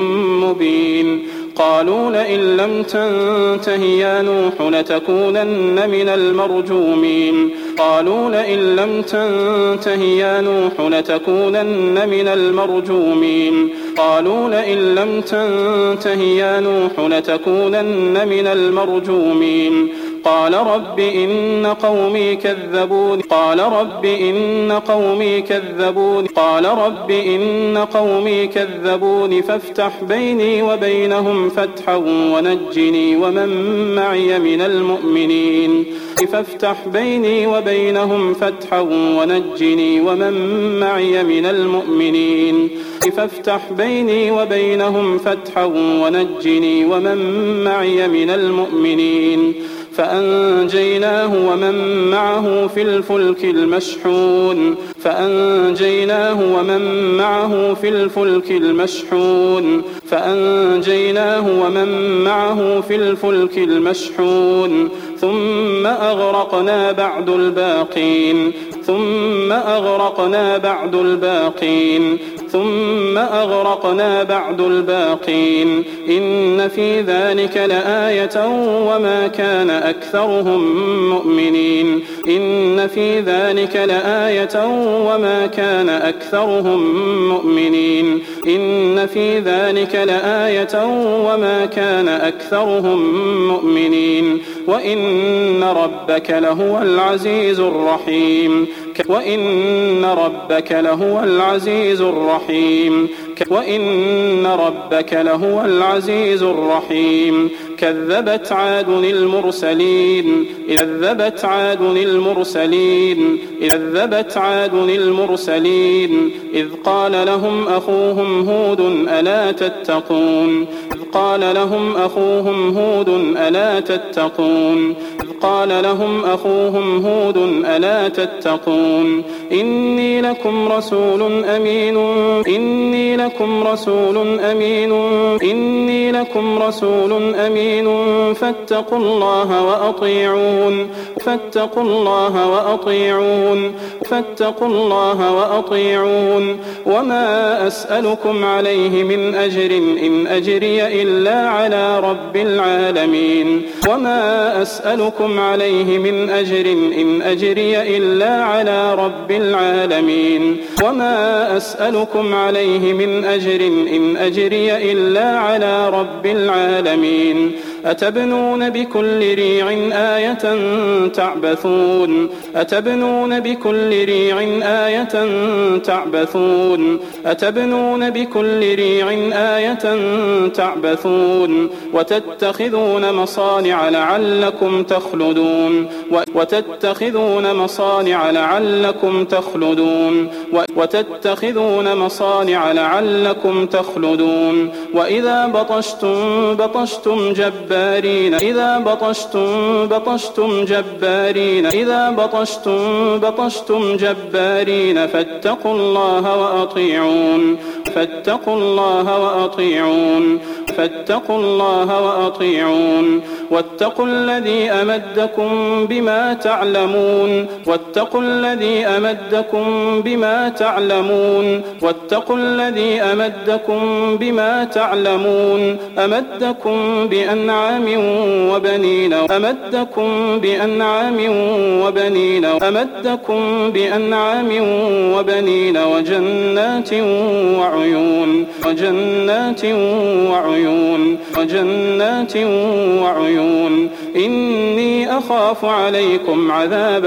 مبين قالوا لئن لم تنته يا نوح لتكونن من المرجومين قالوا لئن لم تنته يا نوح لتكونن من المرجومين قالوا لئن لم تنته يا نوح لتكونن من المرجومين قال رب إن قومي كذبون قال رب إن قومي كذبون قال رب إن قومي كذبون فافتح بيني وبينهم فتحا ونجني ومن معي من المؤمنين فافتح بيني وبينهم فتحا ونجني ومن معي من المؤمنين فافتح بيني وبينهم فتحا ونجني ومن معي من المؤمنين فأنجيناه ومن معه في الفلك المشحون فأنجيناه ومن معه في الفلك المشحون فأنجيناه ومن معه في الفلك المشحون ثم أغرقنا بعد الباقين ثم أغرقنا بعد الباقين ثم أغرقنا بعد الباقين إن في ذلك لآية وما كان أكثرهم مؤمنين إن في ذلك لآية وما كان أكثرهم مؤمنين إن في ذلك لآية وما كان أكثرهم مؤمنين وإن ربك لهو العزيز الرحيم وإن ربك لهو العزيز الرحيم وإن ربك لهو العزيز الرحيم كذبت عاد المرسلين كذبت عاد المرسلين كذبت عاد المرسلين إذ قال لهم أخوهم هود ألا تتقون إذ قال لهم أخوهم هود ألا تتقون إذ قال لهم أخوهم هود ألا تتقون إني لكم رسول أمين فاتقوا الله وأطيعون وما أسألكم عليه من أجر إن أجري إلا على رب العالمين أتبنون بكل ريع آية تعبثون وتتخذون مصانع لعلكم تخلدون وإذا بطشتم جبارين فاتقوا الله وأطيعون واتقوا الذي أمدكم بما تعلمون أمدكم بأنعام وبنين وجنات وعيون إني أخاف عليكم عذاب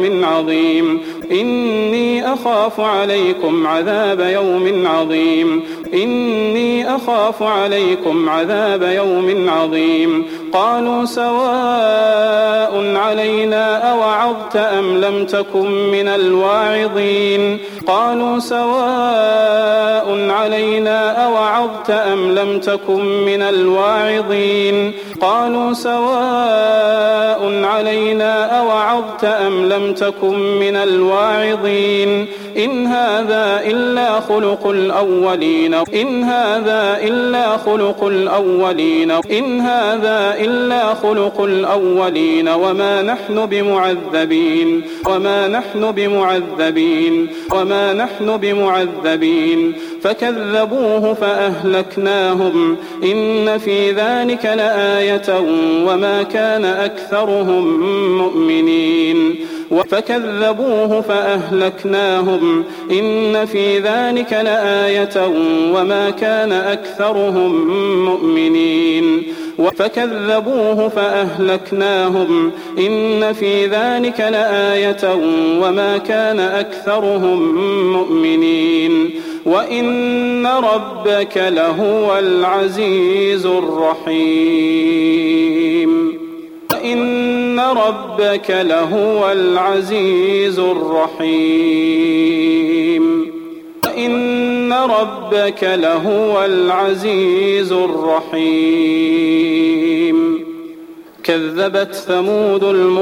يوم عظيم قالوا سواء علينا أوعظت أم لم تكن من الواعظين إن هذا إلا خلق الأولين وما نحن بمعذبين فكذبوه فأهلكناهم إن في ذلك لآية وما كان أكثرهم مؤمنين وإن ربك لهو العزيز الرحيم كذبت ثمود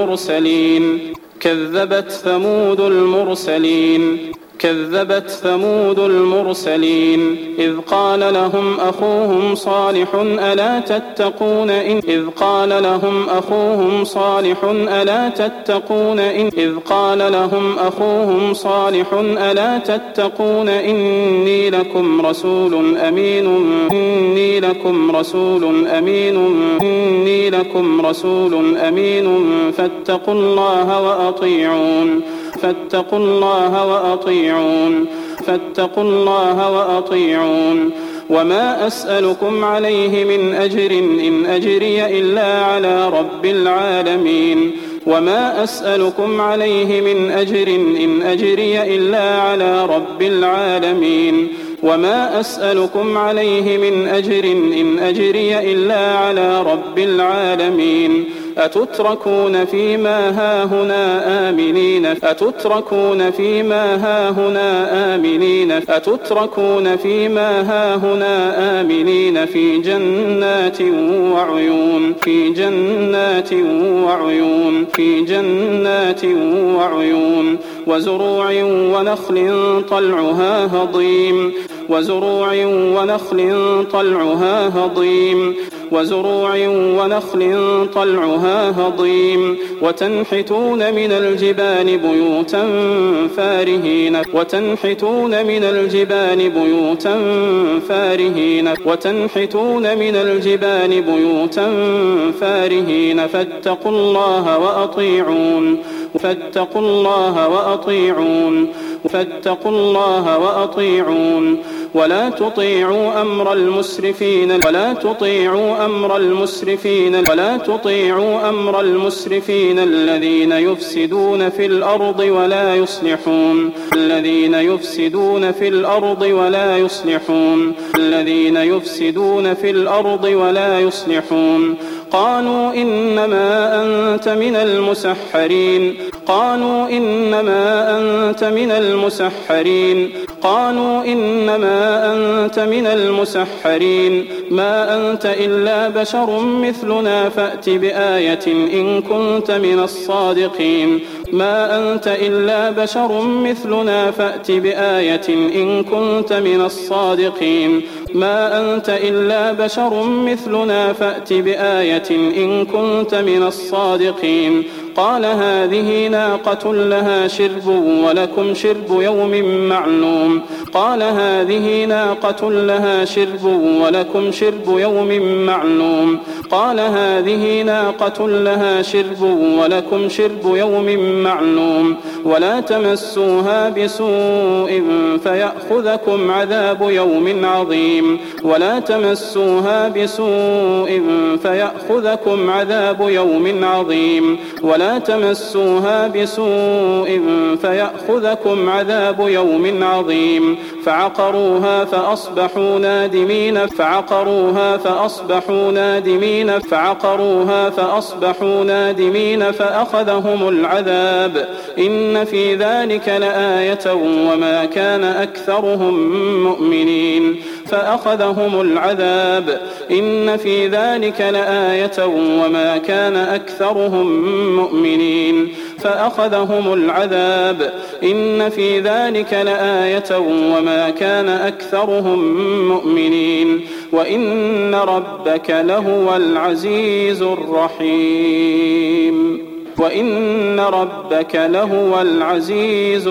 المرسلين إذ قال لهم أخوهم صالح ألا تتقون إني لكم رسول أمين فاتقوا الله وأطيعون وما أسألكم عليه من أجر إن أجري إلا على رب العالمين أتتركون فيما هاهنا آمنين أتتركون فيما هاهنا آمنين أتتركون فيما هاهنا آمنين في جنات وعيون في جنات وعيون في جنات وعيون وزروع ونخل طلعها هضيم وزروع ونخل طلعها هضيم وزروع ونخل طلعها هضيم وتنحتون من الجبال بيوتا فارهين وتنحتون من الجبال بيوتا فارهين وتنحتون من الجبال بيوتا فارهين فاتقوا الله وأطيعون فاتقوا الله وأطيعون فاتقوا الله وأطيعون ولا تطيعوا أمر المسرفين ولا تطيعوا أمر المسرفين ولا تطيعوا أمر المسرفين الذين يفسدون في الأرض ولا يصلحون الذين يفسدون في الأرض ولا يصلحون الذين يفسدون في الأرض ولا يصلحون قالوا إنما أنت من المسحرين قالوا إنما أنت من المسحرين قالوا إنما أنت من المسحرين ما أنت إلا بشر مثلنا فأت بآية إن كنت من الصادقين ما أنت إلا بشر مثلنا فأت بآية إن كنت من الصادقين ما أنت إلا بشر مثلنا فأت بآية إن كنت من الصادقين قال هذه ناقة لها شرب ولكم شرب يوم معلوم قال هذه ناقة لها شرب ولكم شرب يوم معلوم قال هذه ناقة لها شرب ولكم شرب يوم معلوم ولا تمسوها بسوء فيأخذكم عذاب يوم عظيم ولا تمسوها بسوء فيأخذكم عذاب يوم عظيم ولا تمسوها بسوء فيأخذكم عذاب يوم عظيم فعقروها فأصبحوا نادمين فعقروها فأصبحوا نادمين فعقروها فأصبحوا نادمين فأخذهم العذاب إن في ذلك لآية وما كان أكثرهم مؤمنين فأخذهم العذاب إن في ذلك لآية وما كان أكثرهم مؤمنين فأخذهم العذاب إن في ذلك لآية وما كان أكثرهم مؤمنين وإن ربك لهو العزيز الرحيم وإن ربك لهو العزيز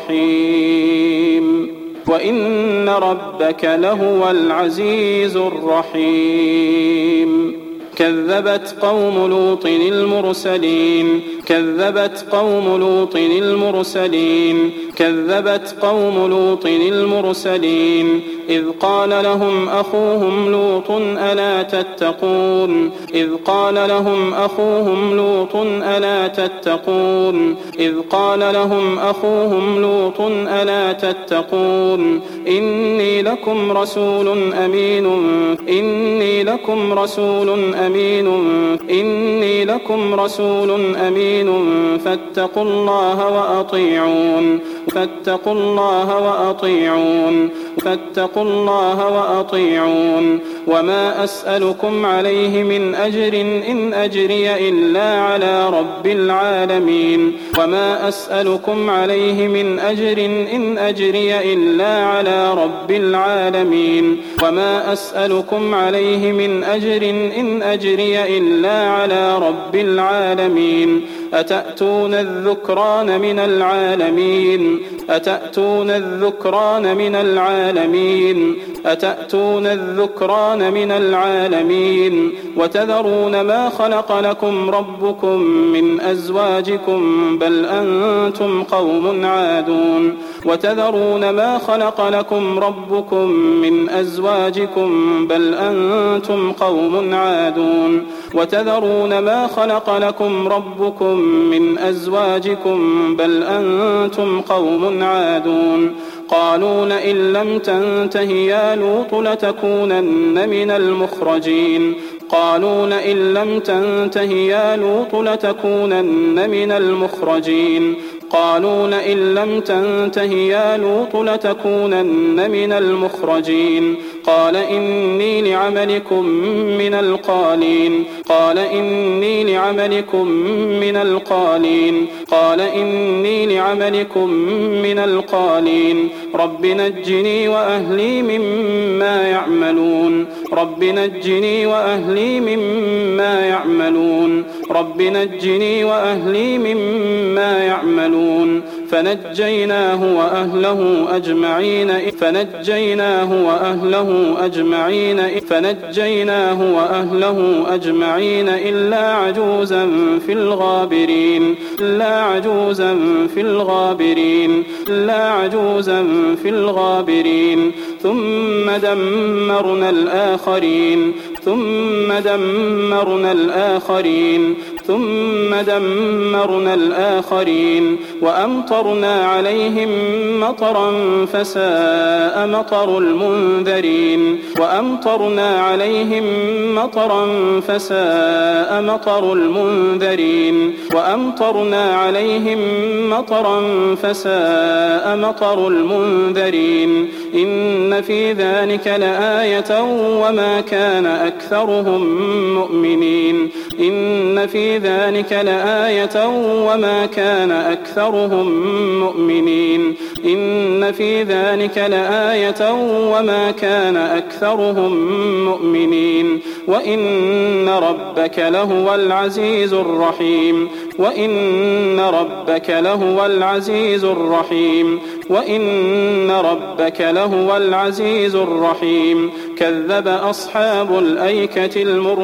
الرحيم وإن ربك لهو العزيز الرحيم كذبت قوم لوط المرسلين كذبت قوم لوط المرسلين كذبت قوم لوط المرسلين إذ قال لهم أخوهم لوط ألا تتقون إذ قال لهم أخوهم لوط ألا تتقون إذ قال لهم أخوهم لوط ألا تتقون إني لكم رسول أمين إني لكم رسول أمين إني لكم رسول أمين فاتقوا الله وأطيعون فاتقوا الله وأطيعون فاتقوا الله وأطيعون وما أسألكم عليه من أجر إن أجري إلا على رب العالمين وما أسألكم عليه من أجر إن أجري إلا على رب العالمين وما أسألكم عليه من أجر إن أجري إلا على رب العالمين أتأتون الذكران من العالمين أتأتون الذكران من العالمين أتأتون الذكران من العالمين وتذرون ما خلق لكم ربكم من أزواجكم بل أنتم قوم عادون وتذرون ما خلق لكم ربكم من أزواجكم بل أنتم قوم عادون وتذرون ما خلق لكم ربكم من أزواجكم بل أنتم قوم عادون قالوا لئن لم تنته يا لوط لتكونن من المخرجين قالوا لئن لم تنته يا لوط لتكونن من المخرجين قالوا لئن لم تنته يا لوط لتكونن من المخرجين قال إني لعملكم من القالين قال إني لعملكم من القالين قال إني لعملكم من القالين رب نجني وأهلي مما يعملون رب نجني وأهلي مما يعملون رب نجني وأهلي مما يعملون فنجيناه وأهله أجمعين إلا عجوزا في الغابرين ثم دمرنا الآخرين وأمطرنا عليهم مطرا فساء مطر المنذرين إن في ذلك لآية وما كان أكثرهم مؤمنين وإن ربك لهو العزيز الرحيم كذب أصحاب الأيكة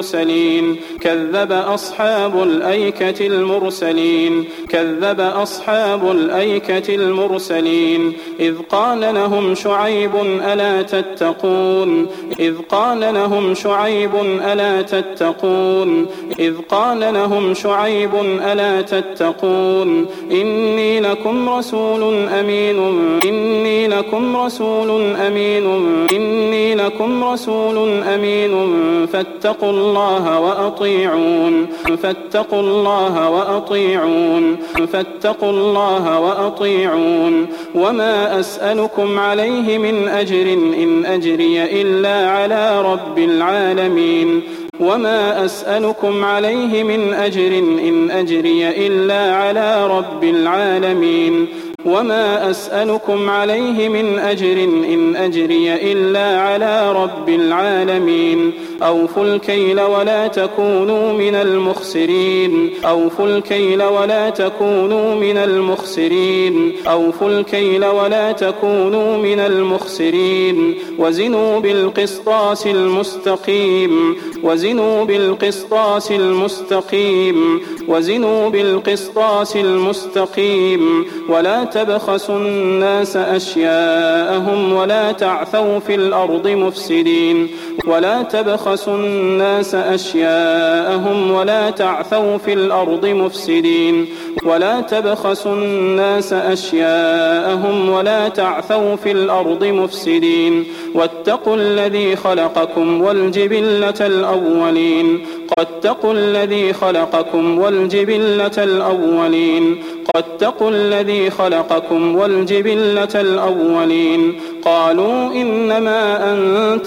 المرسلين إذ قال لهم شعيب ألا تتقون إني لكم رسول أمين فاتقوا الله وأطيعون وما أسألكم عليه من أجر إن أجري إلا على رب العالمين أوفوا الكيل ولا تكونوا من المخسرين وزنوا بالقسطاس المستقيم ولا تبخسوا الناس أشياءهم ولا تعثوا في الأرض مفسدين واتقوا الذي خلقكم والجبلة الأولين قالوا إنما أنت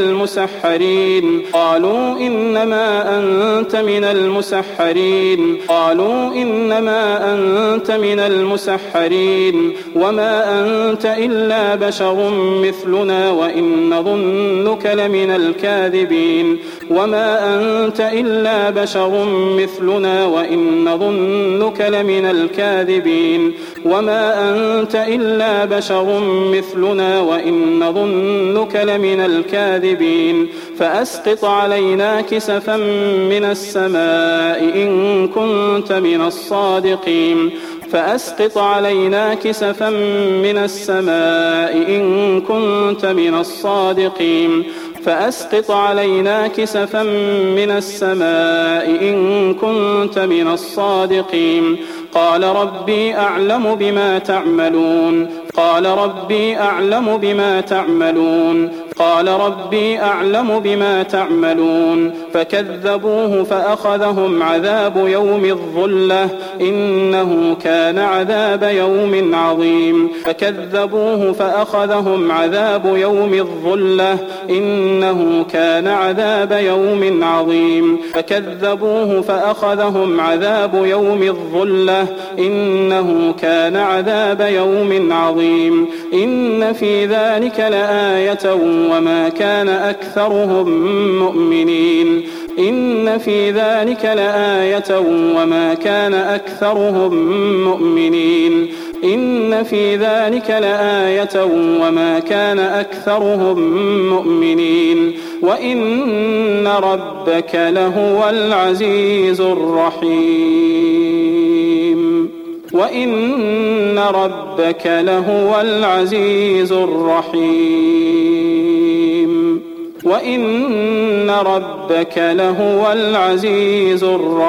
من المسحرين وما أنت إلا بشر مثلنا وإن نظنك لمن الكاذبين فأسقط علينا كسفا من السماء إن كنت من الصادقين قال ربي أعلم بما تعملون قال ربي أعلم بما تعملون فكذبوه فأخذهم عذاب يوم الظلة إنه كان عذاب يوم عظيم فكذبوه فأخذهم عذاب يوم الظلة إنه كان عذاب يوم عظيم فكذبوه فأخذهم عذاب يوم الظلة إنه كان عذاب يوم عظيم إن في ذلك لآية وما كان أكثرهم مؤمنين إن في ذلك لآية وما كان أكثرهم مؤمنين إن في ذلك لآية وما كان أكثرهم مؤمنين وإن ربك لهو العزيز الرحيم وإن ربك لهو العزيز الرحيم وإن ربك لهو العزيز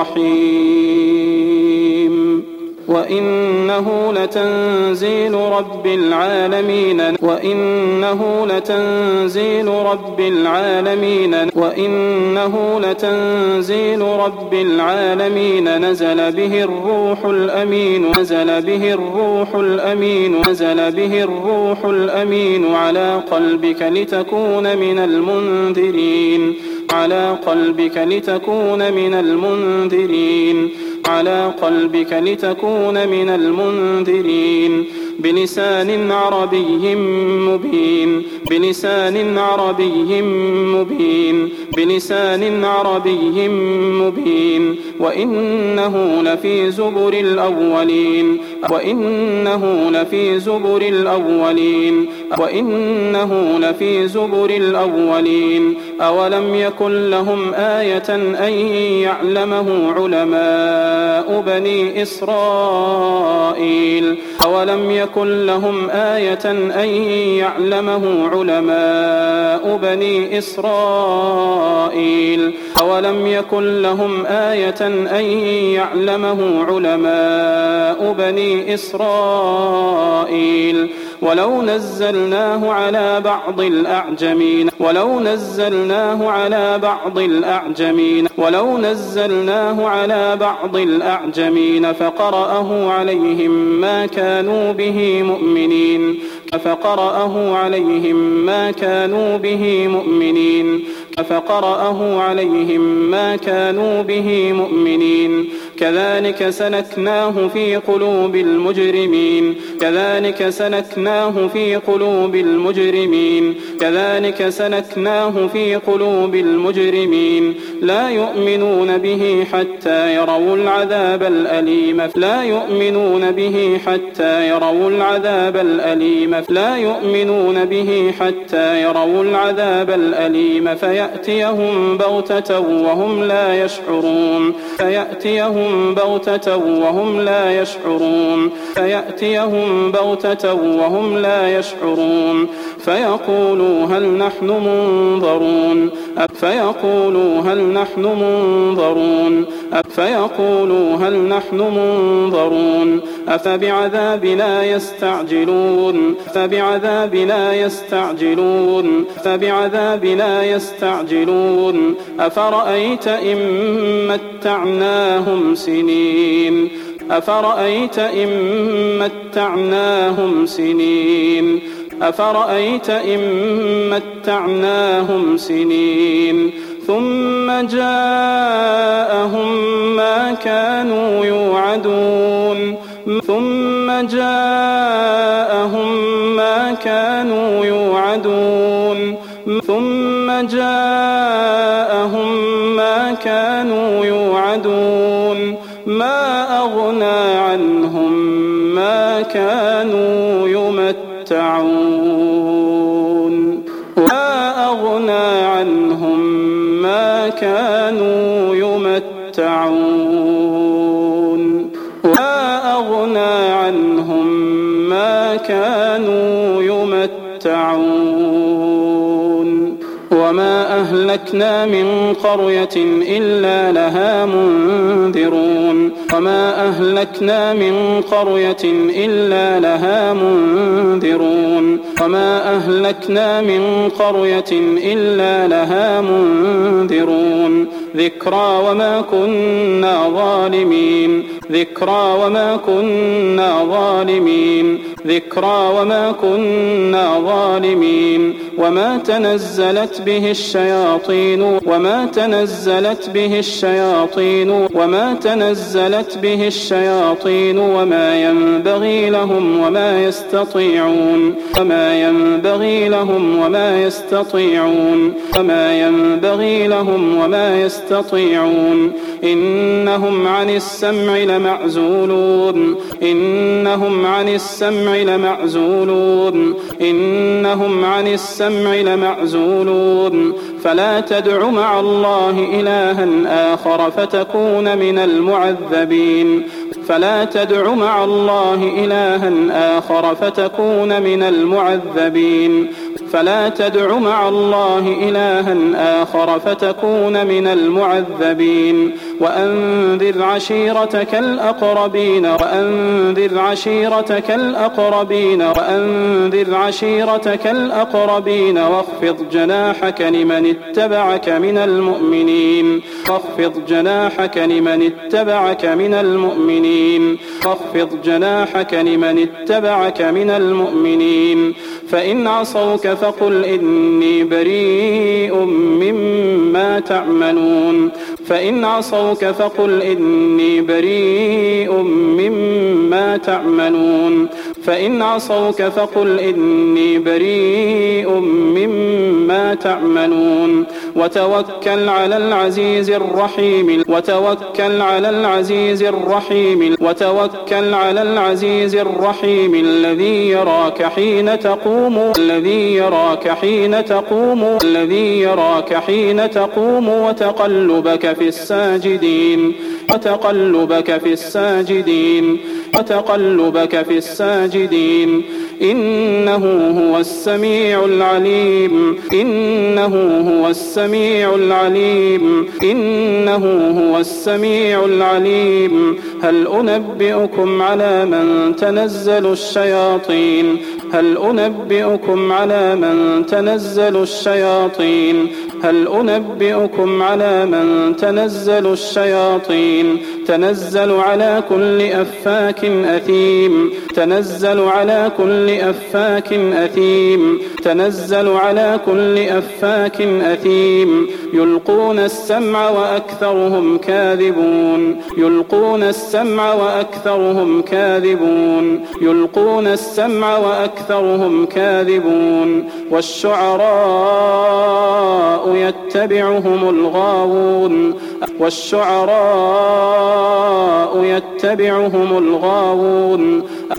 الرحيم وإنه لتنزيل رب العالمين وإنه لتنزيل رب العالمين وإنه لتنزيل رب العالمين نزل به الروح الأمين نزل به الروح الأمين نزل به الروح الأمين على قلبك لتكون من المنذرين على قلبك لتكون من المنذرين على قلبك لتكون من المنذرين بلسان عربي مبين بلسان عربي مبين بلسان عربي مبين وإنه لفي زبر الأولين وإنه لفي زبر الأولين وإنه لفي زبر الأولين أولم يكن لهم آية أن يعلمه علماء بني إسرائيل أولم يكن لهم آية أن يعلمه علماء بني إسرائيل أولم يكن لهم آية أن يعلمه علماء بني إسرائيل ولو نزلناه على بعض الأعجمين ولو نزلناه على بعض الأعجمين ولو نزلناه على بعض الأعجمين فقرأه عليهم ما كانوا به مؤمنين فقرأه عليهم ما كانوا به مؤمنين فقرأه عليهم ما كانوا به مؤمنين كذلك سلكناه في قلوب المجرمين كذلك سلكناه في قلوب المجرمين كذلك سلكناه في قلوب المجرمين لا يؤمنون به حتى يروا العذاب الأليم لا يؤمنون به حتى يروا العذاب الأليم لا يؤمنون به حتى يروا العذاب الأليم فيأتيهم بغتة وهم لا يشعرون فيأتيهم بغتة وهم لا يشعرون فيأتيهم بغتة وهم لا يشعرون فيقولوا هل نحن منظرون فيقولوا هل نحن منظرون فيقولوا هل نحن منظرون أفبعذابنا يستعجلون فبعذابنا يستعجلون فبعذابنا يستعجلون أفرأيت إن متعناهم سنين أفرأيت إن متعناهم سنين أفرأيت إن متعناهم سنين ثم جاءهم ما كانوا يوعدون ثم جاءهم ما كانوا يوعدون ثم جاءهم ما كانوا يوعدون ما أغنى عنهم ما كانوا يمتعون ما أغنى عنهم ما كانوا يمتعون ما أغنى عنهم ما كانوا يمتعون وما أهلكنا من قرية إلا لها منذرون وما أهلكنا من قرية إلا لها منذرون وما أهلكنا من قرية إلا لها منذرون ذكرى وما كنا ظالمين ذكرى وما كنا ظالمين ذكرى وما كنا ظالمين وما تنزلت به الشياطين وما تنزلت به الشياطين وما تنزلت به الشياطين وما ينبغي لهم وما يستطيعون وما ينبغي لهم وما يستطيعون وما ينبغي لهم وما يستطيعون إنهم عن السمع لمعزولون إنهم عن السمع لمعزولون إنهم عن السمع لمعزولون فلا تدع مع الله إلها آخر فتكون من المعذبين فلا تدع مع الله إلها آخر فتكون من المعذبين فلا تدع مع الله إلها آخر فتكون من المعذبين وأنذر عشيرتك الأقربين وأنذر عشيرتك الأقربين وأنذر عشيرتك الأقربين واخفض جناحك لمن اتبعك من المؤمنين واخفض جناحك لمن اتبعك من المؤمنين واخفض جناحك لمن اتبعك من المؤمنين فإن عصوك فقل إني بريء مما تعملون فإن عصوك فقل إني بريء مما تعملون فإن عصوك فقل إني بريء مما تعملون وتوكل على العزيز الرحيم وتوكل على العزيز الرحيم وتوكل على العزيز الرحيم الذي يراك حين تقوم الذي يراك حين تقوم الذي يراك حين تقوم وتقلبك في الساجدين وتقلبك في الساجدين وتقلبك في الساجدين إنه هو السميع العليم إنه هو السميع العليم إنه هو السميع العليم هل أنبئكم على من تنزل الشياطين هل أنبئكم على من تنزل الشياطين هل أنبئكم على من تنزل الشياطين تنزل على كل أفاك أثيم تنزل على كل أفاك أثيم تنزل على كل أفاك أثيم يلقون السمع وأكثرهم كاذبون يلقون السمع وأكثرهم كاذبون يلقون السمع وأكثرهم كاذبون والشعراء يتبعهم الغاوون والشعراء يتبعهم الغاوون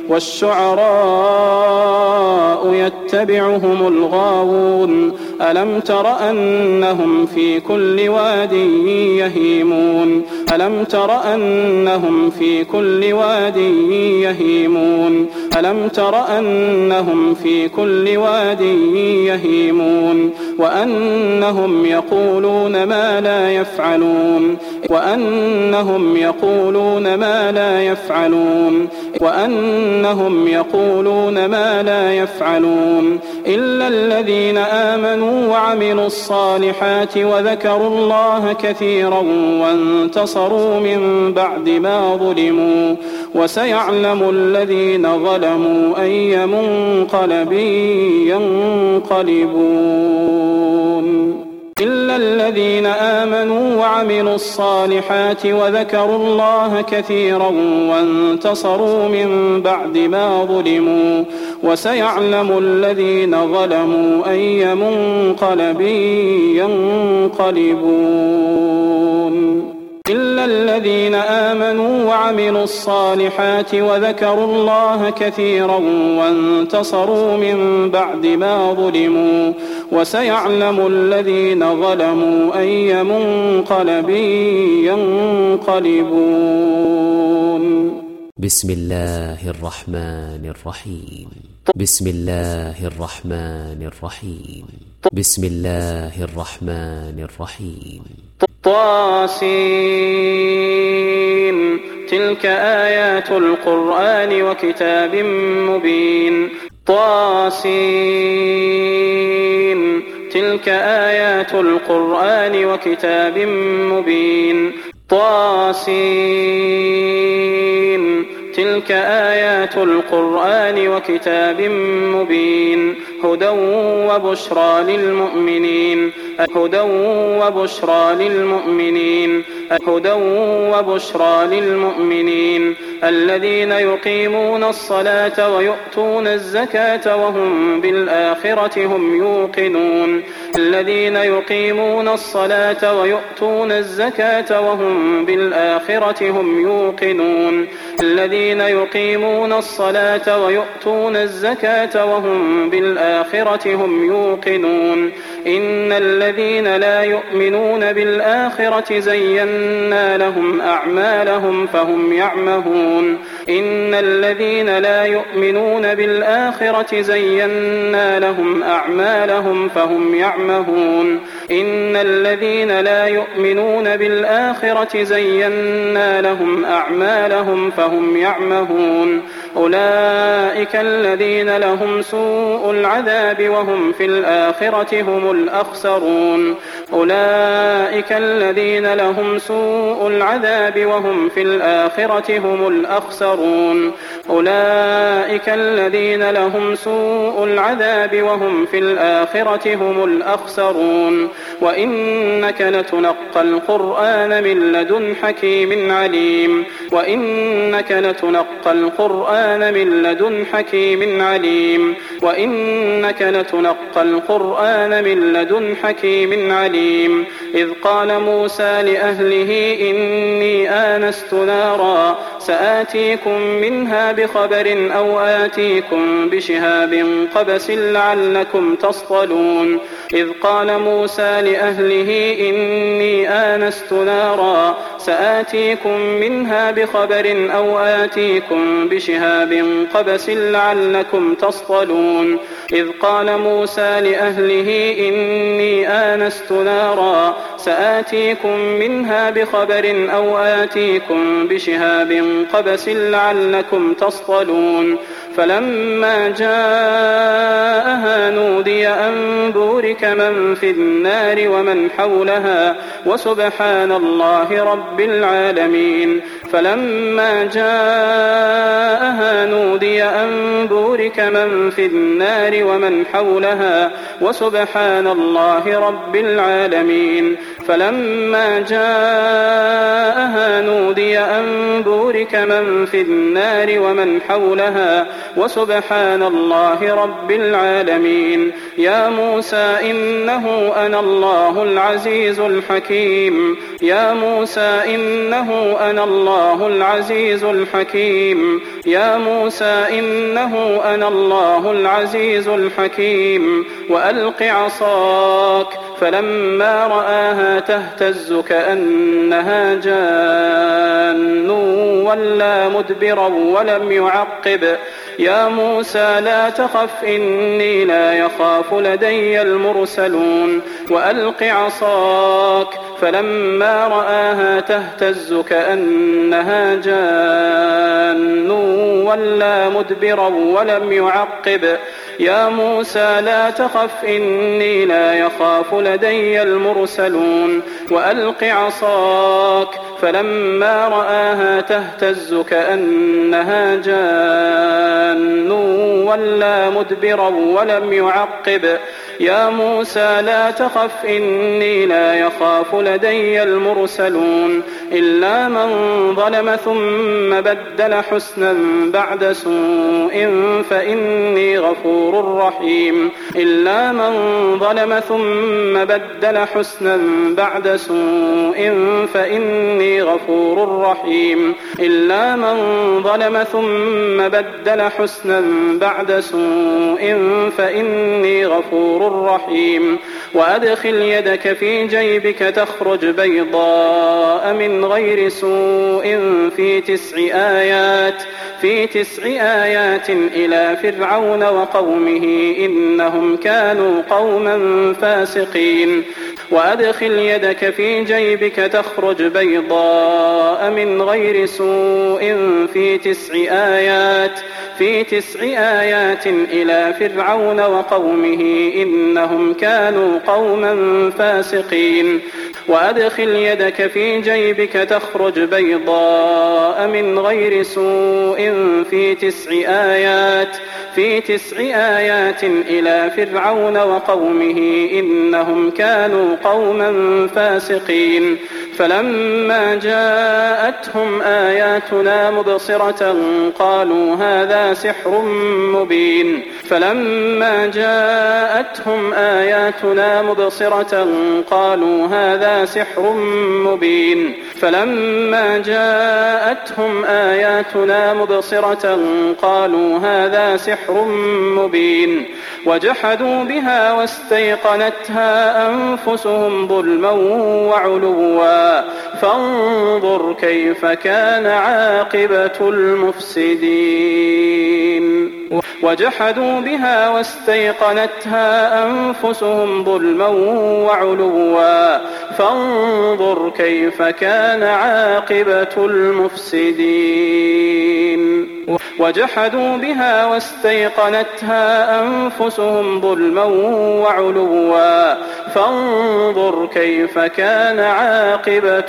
والشعراء يتبعهم الغاوون ألم تر أنهم في كل واد يهيمون ألم تر أنهم في كل واد يهيمون ألم تر أنهم في كل واد يهيمون وأنهم يقولون ما لا يفعلون وأنهم يقولون ما لا يفعلون وأنهم يقولون ما لا يفعلون إلا الذين آمنوا وعملوا الصالحات وذكروا الله كثيرا وانتصروا من بعد ما ظلموا وسيعلم الذين ظلموا أي منقلب ينقلبون إلا الذين آمنوا وعملوا الصالحات وذكروا الله كثيرا وانتصروا من بعد ما ظلموا وسيعلم الذين ظلموا أي منقلب ينقلبون إلا الذين آمنوا وعملوا الصالحات وذكروا الله كثيرا وانتصروا من بعد ما ظلموا وسيعلم الذين ظلموا أي منقلب ينقلبون بسم الله الرحمن الرحيم. بسم الله الرحمن الرحيم. بسم الله الرحمن الرحيم. طاسين. تلك آيات القرآن وكتاب مبين. طاسين. تلك آيات القرآن وكتاب مبين. طاسين. تلك آيات القرآن وكتاب مبين. هدى وبشرى للمؤمنين. هدى وبشرى للمؤمنين. هدى وبشرى للمؤمنين الذين يقيمون الصلاة ويؤتون الزكاة وهم بالآخرة هم يوقنون. الذين يقيمون الصلاة ويؤتون الزكاة وهم بالآخرة هم يوقنون. الذين يقيمون الصلاة ويؤتون الزكاة وهم بالآخرة هم يوقنون. إن الذين لا يؤمنون بالآخرة زينا لهم أعمالهم فهم يعمهون. إن الذين لا يؤمنون بالآخرة زينا لهم أعمالهم فهم يعمهون. إن الذين لا يؤمنون بالآخرة زينا لهم أعمالهم فهم يعمهون. أولئك الذين لهم سوء العذاب وهم في الآخرة هم الأخسرون. أولئك الذين لهم سوء العذاب وهم في الآخرة هم الأخسرون. أولئك الذين لهم سوء العذاب وهم في الآخرة هم الأخسرون. وإنك لتلقى القرآن من لدن حكيم عليم. وإنك لتلقى القرآن من لدن حكيم عليم. وإنك لتلقى القرآن من لدن حكيم عليم. إذ قال موسى لأهله إني آنست نارا سآتيكم منها بخبر أو آتيكم بشهاب قبس لعلكم تصطلون. إذ قال موسى لأهله إني آنست نارا سآتيكم منها بخبر أو آتيكم بشهاب قبس لعلكم تصطلون. إذ قال موسى لأهله إني آنست نارا سآتيكم منها بخبر أو آتيكم بشهاب قبس لعلكم تصطلون. فلما جاءها نودي أن بورك من في النار ومن حولها وسبحان الله رب العالمين. فلما جاءها نودي أن بورك من في النار ومن حولها وسبحان الله رب العالمين. فلما جاءها نودي أن بورك من في النار ومن حولها وسبحان الله رب العالمين. يا موسى إنه أنا الله العزيز الحكيم. يا موسى إنه أنا الله العزيز الحكيم. يا موسى إنه أنا الله العزيز الحكيم. وألق عصاك فلما رآها تهتز كأنها جان ولا مدبرا ولم يعقب. يا موسى لا تخف إني لا يخاف لدي المرسلون. وألق عصاك فلما رآها تهتز كأنها جان ولا مدبرا ولم يعقب. يا موسى لا تخف إني لا يخاف لدي المرسلون. وألق عصاك فلما رآها تهتز كأنها جان ولا مدبرا ولم يعقب. يا موسى لا تخف إني لا يخاف لدي المرسلون. إلا من ظلم ثم بدل حسنا بعد سوء فإني غفور رحيم. إلا من ظلم ثم بدل حسنا بعد سوء فإني غفور رحيم. إلا من ظلم ثم بدل حسنا بعد سوء فإني غفور غفور رحيم وأدخل يدك في جيبك تخرج بيضاء من غير سوء في 9 آيات إلى فرعون وقومه إنهم كانوا قوما فاسقين وأدخل يدك في جيبك تخرج بيضاء من غير سوء في 9 آيات إلى فرعون وقومه إنهم كانوا قوما فاسقين وأدخل يدك في جيبك تخرج بيضاء من غير سوء في 9 آيات إلى فرعون وقومه إنهم كانوا قوما فاسقين فلما جاءتهم آياتنا مبصرة قالوا هذا سحر مبين وجحدوا بها واستيقنتها أنفسهم ظلما وعلوا فانظر كيف كان عاقبة المفسدين وجحدوا بها واستيقنتها أنفسهم ظلما وعلوا فانظر كيف كان عاقبة المفسدين وجحدوا بها واستيقنتها أنفسهم ظلما وعلوا فانظر كيف كان عاقبة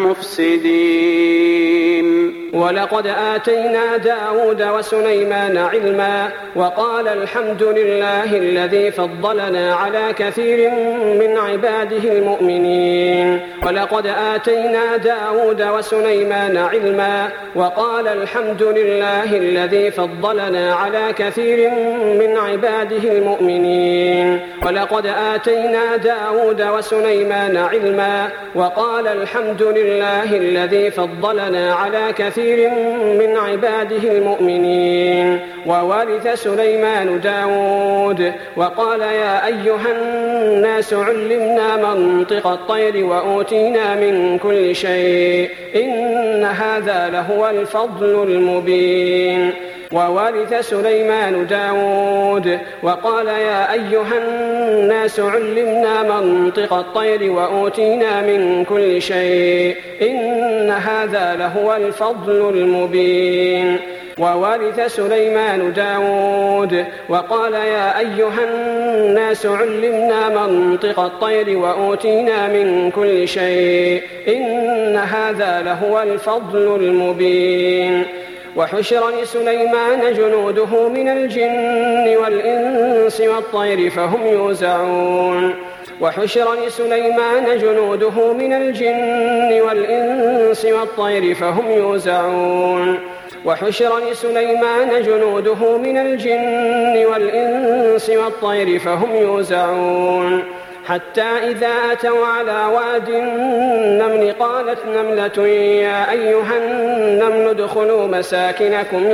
المفسدين ولقد آتينا داود وسليمان علما وقال الحمد لله الذي فضلنا على كثير من عباده المؤمنين ولقد آتينا داود وسليمان علما وقال الحمد لله الذي فضلنا على كثير من عباده المؤمنين ولقد آتينا داود وسليمان علما وقال الحمد لله الذي فضلنا على كثير من عباده المؤمنين وورث سليمان داود وقال يا أيها الناس علمنا منطق الطير وأوتينا من كل شيء إن هذا لهو الفضل المبين وورث سليمان داود وقال يا أيها الناس علمنا منطق الطير وأوتينا من كل شيء إن هذا لهو الفضل المبين وورث سليمان داود وقال يا أيها الناس علمنا منطق الطير وأوتينا من كل شيء إن هذا لهو الفضل المبين وحشر لسليمان جنوده من الجن والإنس والطير فهم يوزعون وحشر لسليمان جنوده من الجن والإنس والطير فهم يوزعون وحشر لسليمان جنوده من الجن والإنس والطير فهم يوزعون حتى إذا أتوا على واد النمل قالت نملة يا أيها النمل ادخلوا مساكنكم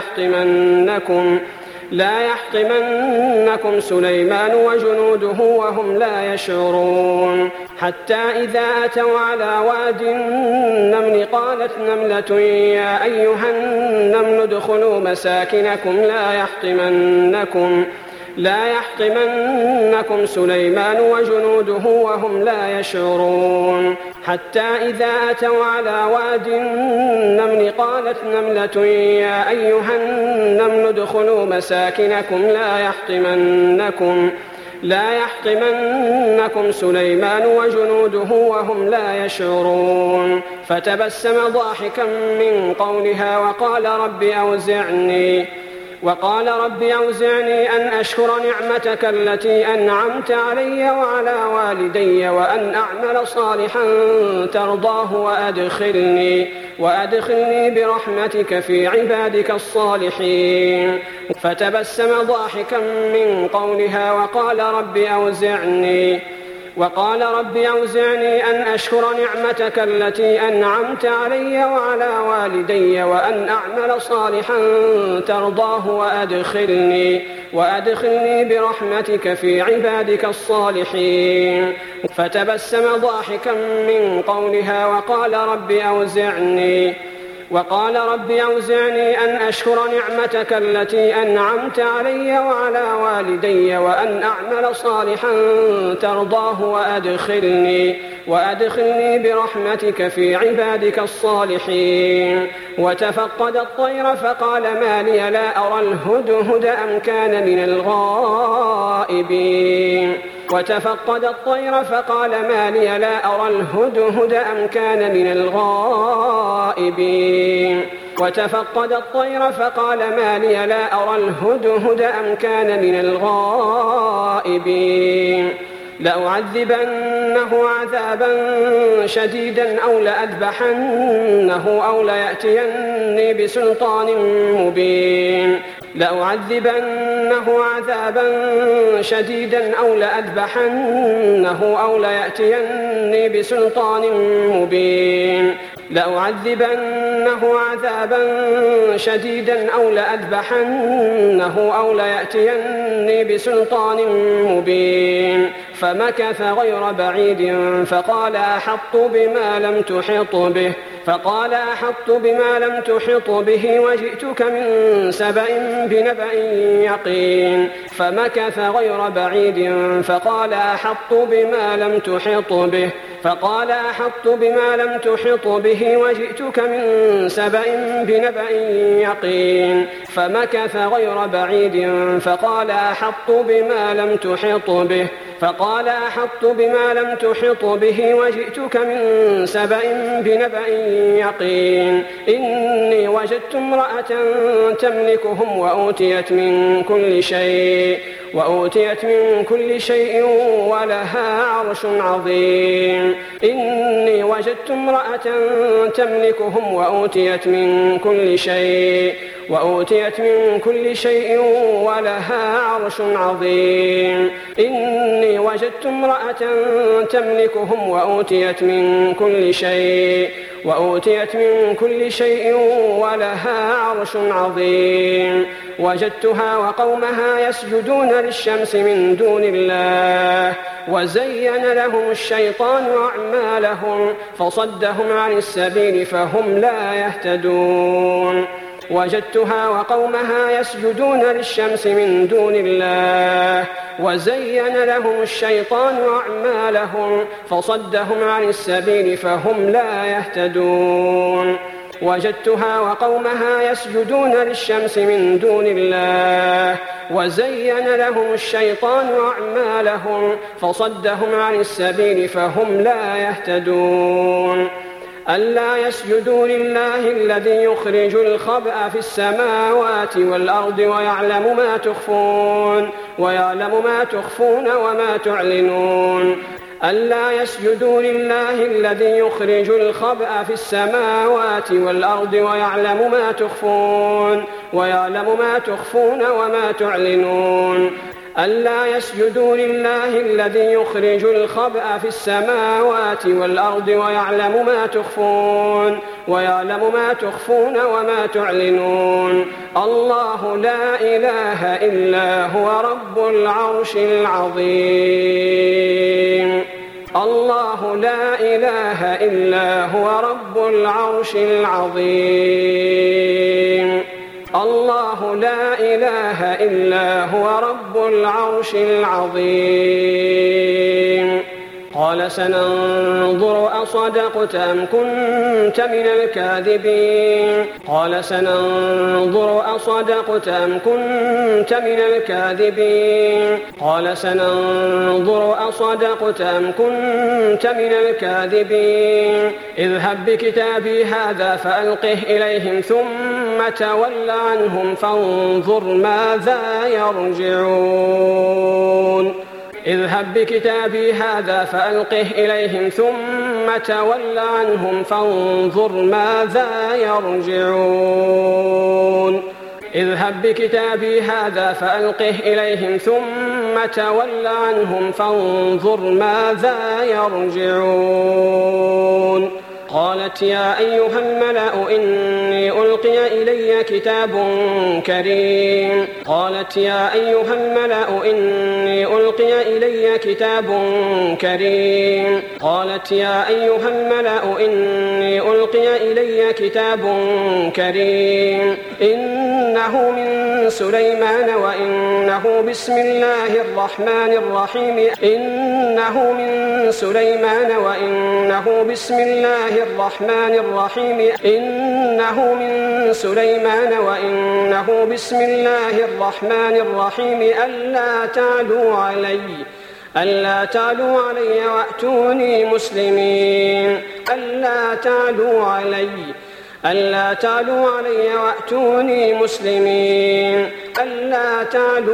لا يحطمنكم سليمان وجنوده وهم لا يشعرون حتى إذا أتوا على واد النمل قالت نملة يا أيها النمل ادخلوا مساكنكم لا يحطمنكم سليمان وجنوده وهم لا يشعرون حتى إذا أتوا على واد النمل قالت نملة يا أيها النمل ادخلوا مساكنكم لا يحطمنكم سليمان وجنوده وهم لا يشعرون فتبسم ضاحكا من قولها وقال رب أوزعني أن أشكر نعمتك التي أنعمت علي وعلى والدي وأن أعمل صالحا ترضاه وأدخلني برحمتك في عبادك الصالحين فتبسم ضاحكا من قولها وقال وقال رب أوزعني أن أشكر نعمتك التي أنعمت علي وعلى والدي وأن أعمل صالحا ترضاه وأدخلني برحمتك في عبادك الصالحين. فتبسم ضاحكا من قولها وقال رب أوزعني أن أشكر نعمتك التي أنعمت علي وعلى والدي وأن أعمل صالحا ترضاه وأدخلني برحمتك في عبادك الصالحين. وتفقد الطير فقال ما لي لا أرى الهدهد أم كان من الغائبين. وتفقد الطير فقال ما لي لا أرى الهدهد أم كان من الغائبين. وتفقد الطير فقال ما لي لا أرى الهدهد أم كان من الغائبين. لأعذبنه عذابا شديدا أو لأذبحنه أو ليأتيني بسلطان مبين. لأعذبنه عذابا شديدا أو لأذبحنه أو ليأتيني بسلطان مبين. لأعذبنه عذابا شديدا أو لأذبحنه أو ليأتيني بسلطان مبين. فمكث غير بعيد فقال أحطت بما لم تحط به وجئتك من سبأ بنبأ يقين. فمكث غير بعيد فقال أحطت بما لم تحط به وجئتك من سبأ بنبأ يقين. فمكث غير بعيد فقال أحطت بما لم تحط به وجئتك من سبأ بنبأ يقين. إني وجدت امرأة تملكهم وأوتيت من كل شيء ولها عرش عظيم. إني وجدت امرأة تملكهم وأوتيت من كل شيء ولها عرش عظيم. إني وجدت امرأة تملكهم وأوتيت من كل شيء ولها عرش عظيم. وجدتها وقومها يسجدون للشمس من دون الله وزين لهم الشيطان أعمالهم فصدهم عن السبيل فهم لا يهتدون. وجدتها وقومها يسجدون للشمس من دون الله وزين لهم الشيطان أعمالهم فصدهم عن السبيل فهم لا يهتدون. وجدتها وقومها يسجدون للشمس من دون الله وزين لهم الشيطان أعمالهم فصدهم عن السبيل فهم لا يهتدون. ألا يسجدوا لله الذي يخرج الخبأ في السماوات والأرض ويعلم ما تخفون وما تعلنون. ألا يسجدوا لله الذي يخرج الخبأ في السماوات والأرض ويعلم ما تخفون وما تعلنون. ألا يسجدوا لله الذي يخرج الخبأ في السماوات والأرض ويعلم ما تخفون وما تعلنون. الله لا إله إلا هو رب العرش العظيم. الله لا إله إلا هو رب العرش العظيم. الله لا إله إلا هو رب العرش العظيم. قال سننظر أصدقت أم كنت من الكاذبين. قال سننظر أصدقت أم كنت من الكاذبين. قال سننظر أصدقت أم كنت من الكاذبين. اذهب بكتابي هذا فألقه إليهم ثم تول عنهم فانظر ماذا يرجعون. اذهب بكتابي هذا فألقه إليهم ثم تول عنهم فانظر ماذا يرجعون. اذهب بكتابي هذا فألقه إليهم ثم تول عنهم فانظر ماذا يرجعون. قالت يا أيها الملأ إني ألقي إلي كتاب كريم. قالت يا أيها الملأ إني ألقي إلي كتاب كريم. قالت يا أيها الملأ إني ألقي إلي كتاب كريم إنه من سليمان وإنه بسم الله الرحمن الرحيم إنه من سليمان وإنه بسم الله الرحمن الرحيم إنه من سليمان وإنه بسم الله الرحمن الرحيم ألا تعلوا علي وأتوني مسلمين. ألا تعلوا علي وأتوني مسلمين. ألا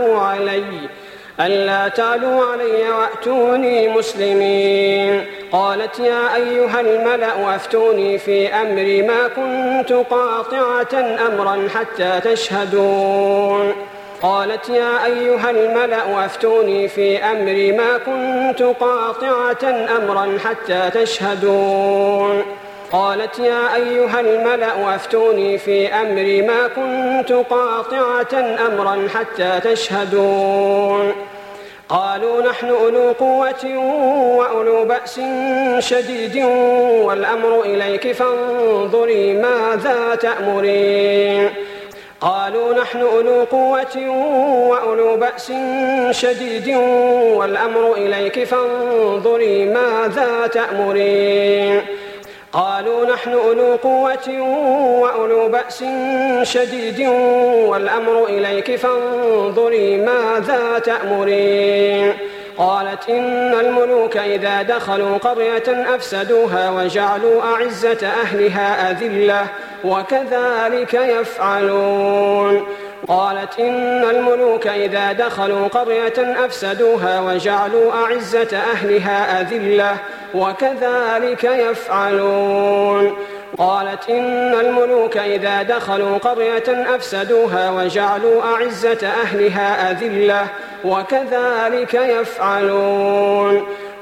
تعلوا علي وأتوني مسلمين. قالت يا أيها الملأ أفتوني في أمري ما كنت قاطعة أمرا حتى تشهدون. قالت يا أيها الملأ أفتوني في أمري ما كنت قاطعة أمرا حتى تشهدون. قالت يا أيها الملأ أفتوني في أمري ما كنت قاطعة أمرا حتى تشهدون. قالوا نحن أولو قوة وأولو بأس شديد والأمر إليك فانظري ماذا تأمرين. قالوا نحن أولو قوة وأولو بأس شديد والأمر إليك فانظري ماذا تأمرين. قالوا نحن أولو قوة وأولو بأس شديد والأمر إليك فانظري ماذا تأمرين. قالت إن الملوك إذا دخلوا قرية أفسدوها وجعلوا أعزة أهلها أذلة وكذلك يفعلون. قالت إن الملوك إذا دخلوا قرية أفسدوها وجعلوا أعزة أهلها أذلة وكذلك يفعلون. قالت إن الملوك إذا دخلوا قرية أفسدوها وجعلوا أعزة أهلها أذلة وكذلك يفعلون.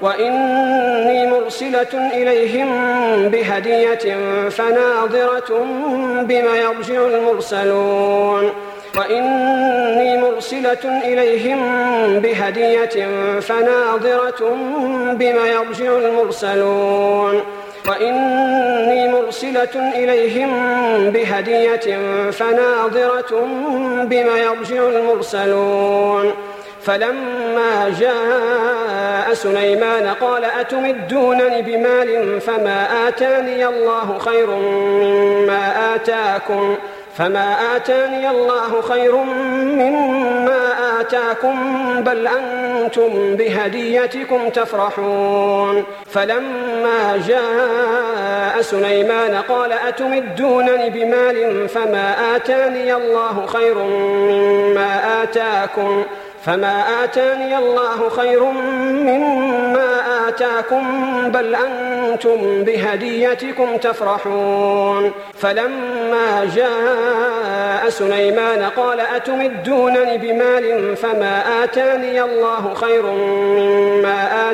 وإني مرسلة إليهم بهدية فناظرة بما يرجع المرسلون. وإني مرسلة إليهم بهدية فناظرة بما يرجع المرسلون. وإني مرسلة إليهم بهدية فناظرة بما يرجع المرسلون. فلما جاء سليمان قال أتمدونني بمال فما آتاني الله خير مما آتاكم بل أنتم بهديتكم تفرحون. فلما جاء سليمان قال أتمدونني بمال فما آتاني الله خير مما آتاكم بل أنتم بهديتكم تفرحون. فلما جاء سليمان قال أتمدونني بمال فما آتاني الله خير مما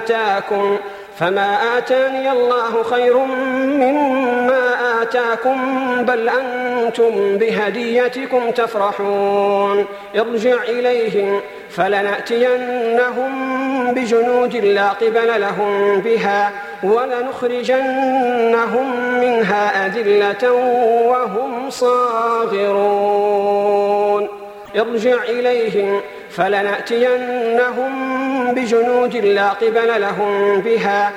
آتاكم بل أنتم بهديتكم تفرحون. ارجع إليهم فلنأتينهم بجنود لا قبل لهم بها ولنخرجنهم منها أذلة وهم صاغرون. ارجع إليهم فلنأتينهم بجنود لا قبل لهم بها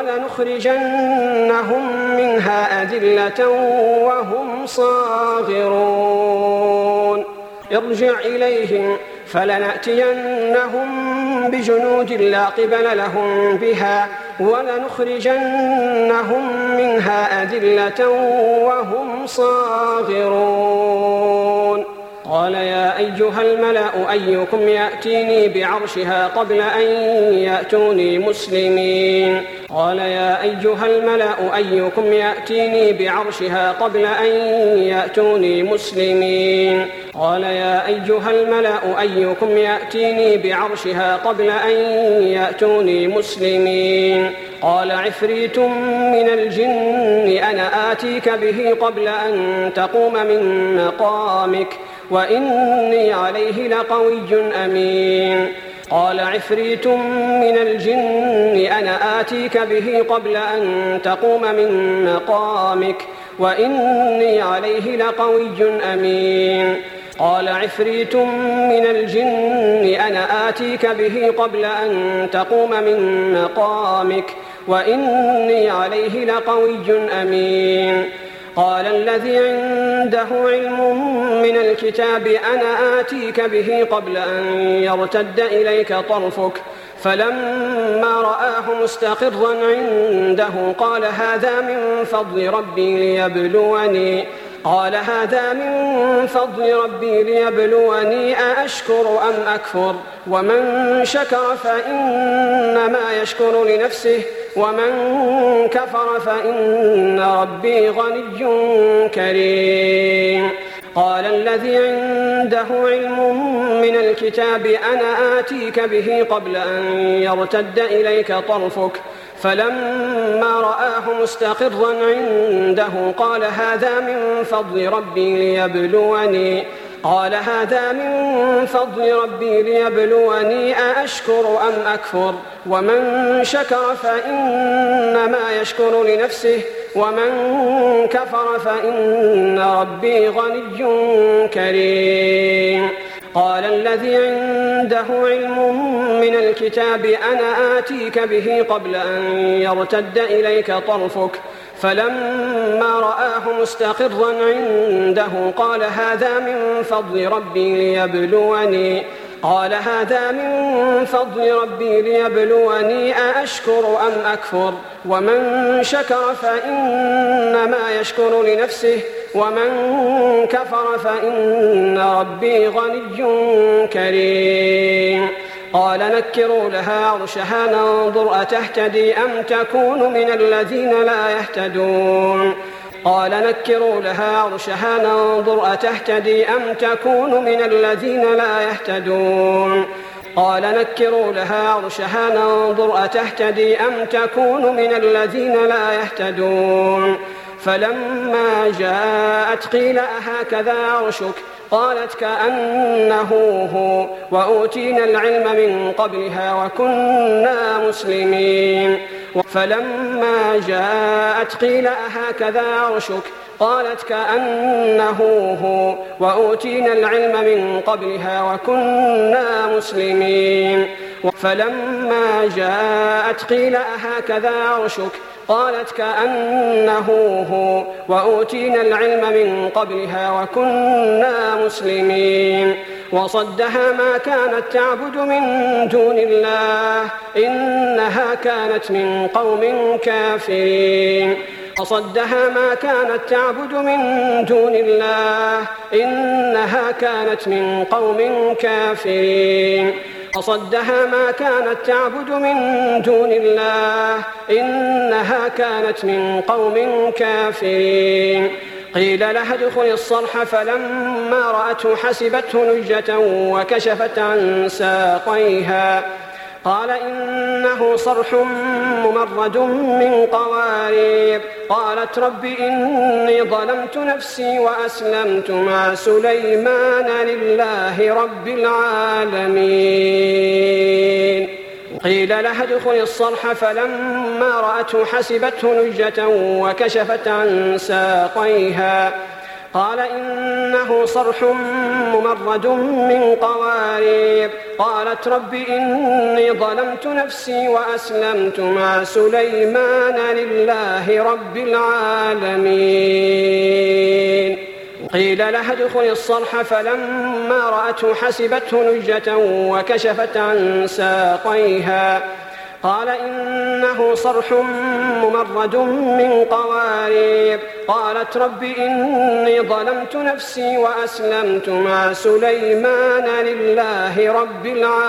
ولنخرجنهم منها أذلة وهم صاغرون. ارجع إليهم فلنأتينهم بجنود لا قبل لهم بها ولنخرجنهم منها أذلة وهم صاغرون. قال يا أيها الملأ أيكم يأتيني بعرشها قبل أن يأتوني مسلمين قال يا أيها الملأ أيكم يأتيني بعرشها قبل أن يأتوني مسلمين قال يا أيها الملأ أيكم يأتيني بعرشها قبل أن يأتوني مسلمين قال عفريت من الجن أنا آتيك به قبل أن تقوم من مقامك وإني عليه لقوي أمين قال عفريت من الجن أنا آتيك به قبل أن تقوم من مقامك وإني عليه لقوي أمين قال عفريت من الجن أنا آتيك به قبل أن تقوم من مقامك وإني عليه لقوي أمين قال الذي عنده علم من الكتاب أنا آتيك به قبل أن يرتد إليك طرفك فلما رآه مستقرا عنده قال هذا من فضل ربي ليبلوني أأشكر أم أكفر ومن شكر فإنما يشكر لنفسه ومن كفر فإن ربي غني كريم قال الذي عنده علم من الكتاب أنا آتيك به قبل أن يرتد إليك طرفك فلما رآه مستقرا عنده قال هذا من فضل ربي ليبلوني أأشكر أم أكفر ومن شكر فإنما يشكر لنفسه ومن كفر فإن ربي غني كريم قال الذي عنده علم من الكتاب أنا آتيك به قبل أن يرتد إليك طرفك فلما رآه مستقرا عنده قال هذا من فضل ربي ليبلوني أأشكر أم أكفر ومن شكر فإنما يشكر لنفسه ومن كفر فإن ربي غني كريم قال نكروا لها عرشها ننظر أتهتدي أم تكون من الذين لا يهتدون قال نكروا لها عرشها ننظر أتهتدي أم تكون من الذين لا يهتدون قال نكروا لها عرشها ننظر أتهتدي أم تكون من الذين لا يهتدون فلما جاءت قيل أهكذا عرشك قالت كأنه هو وأوتينا العلم من قبلها وكنا مسلمين فلما جاءت قيل أهكذا عرشك قالت كأنه هو وأوتينا العلم من قبلها وكنا مسلمين فلما جاءت قيل أهكذا عرشك قالت كأنه هو وأوتينا العلم من قبلها وكنا مسلمين وصدها ما كانت تعبد من دون الله إنها كانت من قوم كافرين وصدها ما كانت تعبد من دون الله إنها كانت من قوم كافرين وصدها ما كانت تعبد من دون الله إنها كانت من قوم كافرين قيل لها ادخلي الصرح فلما رأته حسبته لجة وكشفت عن ساقيها قال إنه صرح ممرد من قوارير قالت رب إني ظلمت نفسي وأسلمت مع سليمان لله رب العالمين قيل لها ادخلي الصرح فلما رأته حسبته لجة وكشفت عن ساقيها قال إنه صرح ممرد من قوارير قالت رب إني ظلمت نفسي وأسلمت مع سليمان لله رب العالمين قيل لها ادخلي الصرح فلما رأته حسبته لجة وكشفت عن ساقيها قال إنه صرح ممرد من قوارير قالت رب إني ظلمت نفسي وأسلمت مع سليمان لله رب العالمين قيل لها ادخلي الصرح فلما رأته حسبته لجة وكشفت عن ساقيها قال إنه صرح ممرد من قوارير. قالت رب إني ظلمت نفسي وأسلمت مع سليمان لله رب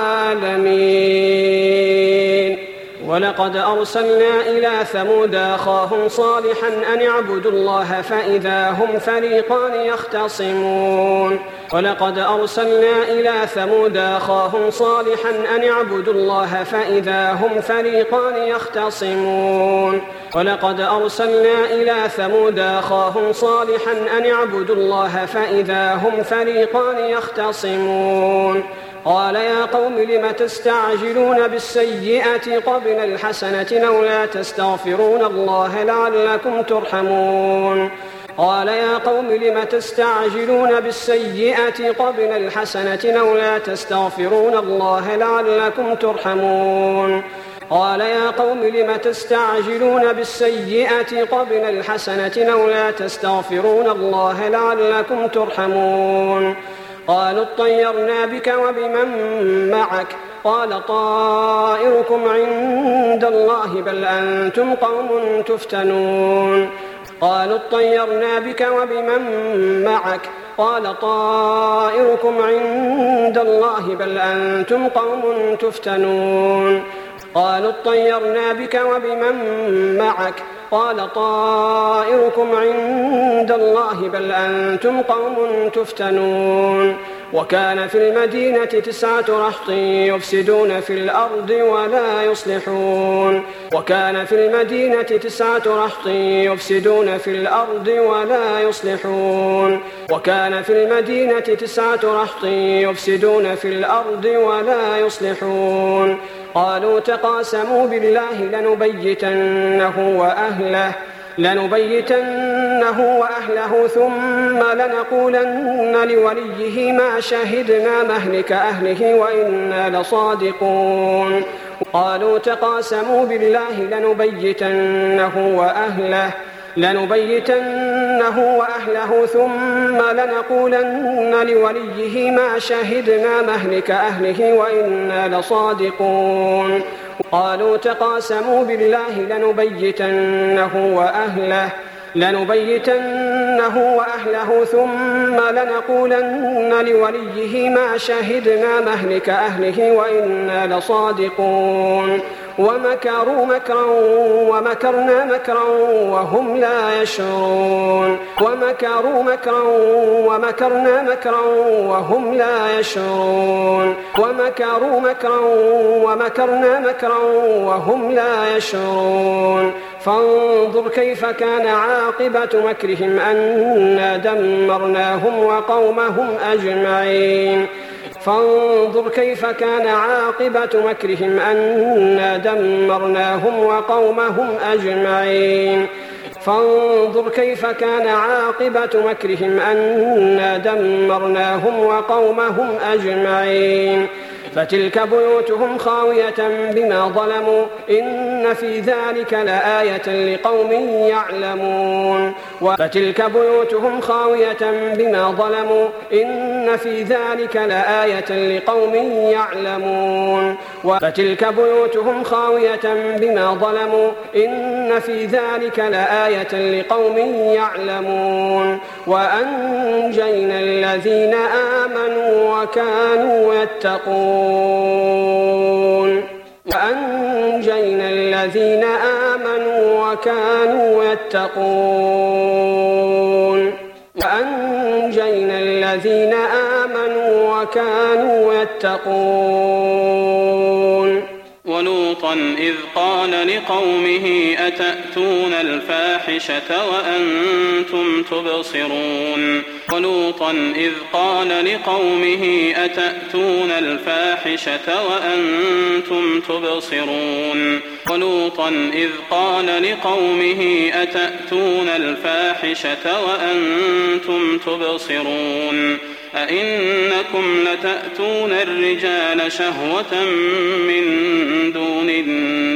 العالمين. ولقد أرسلنا إلى ثمود أخاهم صالحا أن اعبدوا الله فإذا هم فريقان يختصمون. ولقد أرسلنا إلى ثمود أخاهم صالحا أن اعبدوا الله فإذا هم فريقان يختصمون. ولقد أرسلنا إلى ثمود أخاهم صالحا أن اعبدوا الله فإذا هم فريقان يختصمون. قال يا قوم لم تستعجلون بالسيئة قبل الحسنة لولا تستغفرون الله لعلكم ترحمون. قال يا قوم لم تستعجلون بالسيئة قبل الحسنة لولا تستغفرون الله لعلكم ترحمون. قال يا قوم لم تستعجلون بالسيئة قبل الحسنة لولا تستغفرون الله لعلكم ترحمون. قالوا اطيرنا بك وبمن معك قال طائركم عند الله بل أنتم قوم تفتنون. قالوا اطيرنا بك وبمن معك قال طائركم عند الله بل أنتم قوم تفتنون. قالوا اطيرنا بك وبمن معك قال طائركم عند الله بل أنتم قوم تفتنون. وكان في المدينة 9 رهط يفسدون في الأرض ولا يصلحون. وكان في المدينة 9 رهط يفسدون في الأرض ولا يصلحون. وكان في المدينة 9 رهط يفسدون في الأرض ولا يصلحون. قالوا تقاسموا بالله لنبيتنه وأهله ثم لنقولن لوليه ما شهدنا مهلك أهله وإنا لصادقون. قالوا تقاسموا بالله لنبيتنه وأهله ثم لنقولن لوليه ما شهدنا مهلك أهله وإنا لصادقون. قالوا تقاسموا بالله لنبيتنه وأهله ثم لنقولن لوليه ما شهدنا مهلك أهله وإنا لصادقون. ومكروا مكرا ومكرنا مكرا وهم لا يشعرون. ومكروا مكرا ومكرنا مكرا وهم لا يشعرون. ومكروا مكرا ومكرنا مكرا وهم لا يشعرون. فانظر كيف كان عاقبة مكرهم أنا دمرناهم وقومهم أجمعين. فانظر كيف كان عاقبة مكرهم أنا دمرناهم وقومهم أجمعين. فانظر كيف كان عاقبة مكرهم أنا دمرناهم وقومهم أجمعين. فتلك بيوتهم خاوية بما ظلموا إن في ذلك لآية لقوم يعلمون. فتلك بيوتهم خاوية بما ظلموا إن في ذلك لآية لقوم يعلمون. فتلك بيوتهم خاوية بما ظلموا إن في ذلك لآية لقوم يعلمون. وأنجينا الذين آمنوا وكانوا يتقون. وأنجينا الذين آمنوا وكانوا يتقون. وأنجينا الذين آمنوا وكانوا يتقون. ولوطا إذ قال لقومه أتأتون الفاحشة وأنتم تبصرون. ولوطا إذ قال لقومه أتأتون الفاحشة وأنتم تبصرون. ولوطا إذ قال لقومه أتأتون الفاحشة وأنتم تبصرون. أئنكم لتأتون الرجال شهوة من دون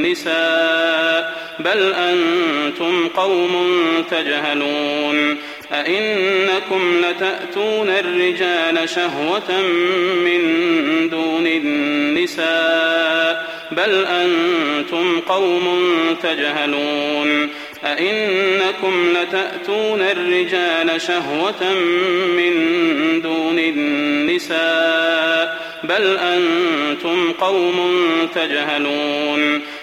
النساء بل أنتم قوم تجهلون. أئنكم لتأتون الرجال شهوة من دون النساء بل أنتم قوم تجهلون أئنكم لتأتون الرجال شهوة من دون النساء بل أنتم قوم تجهلون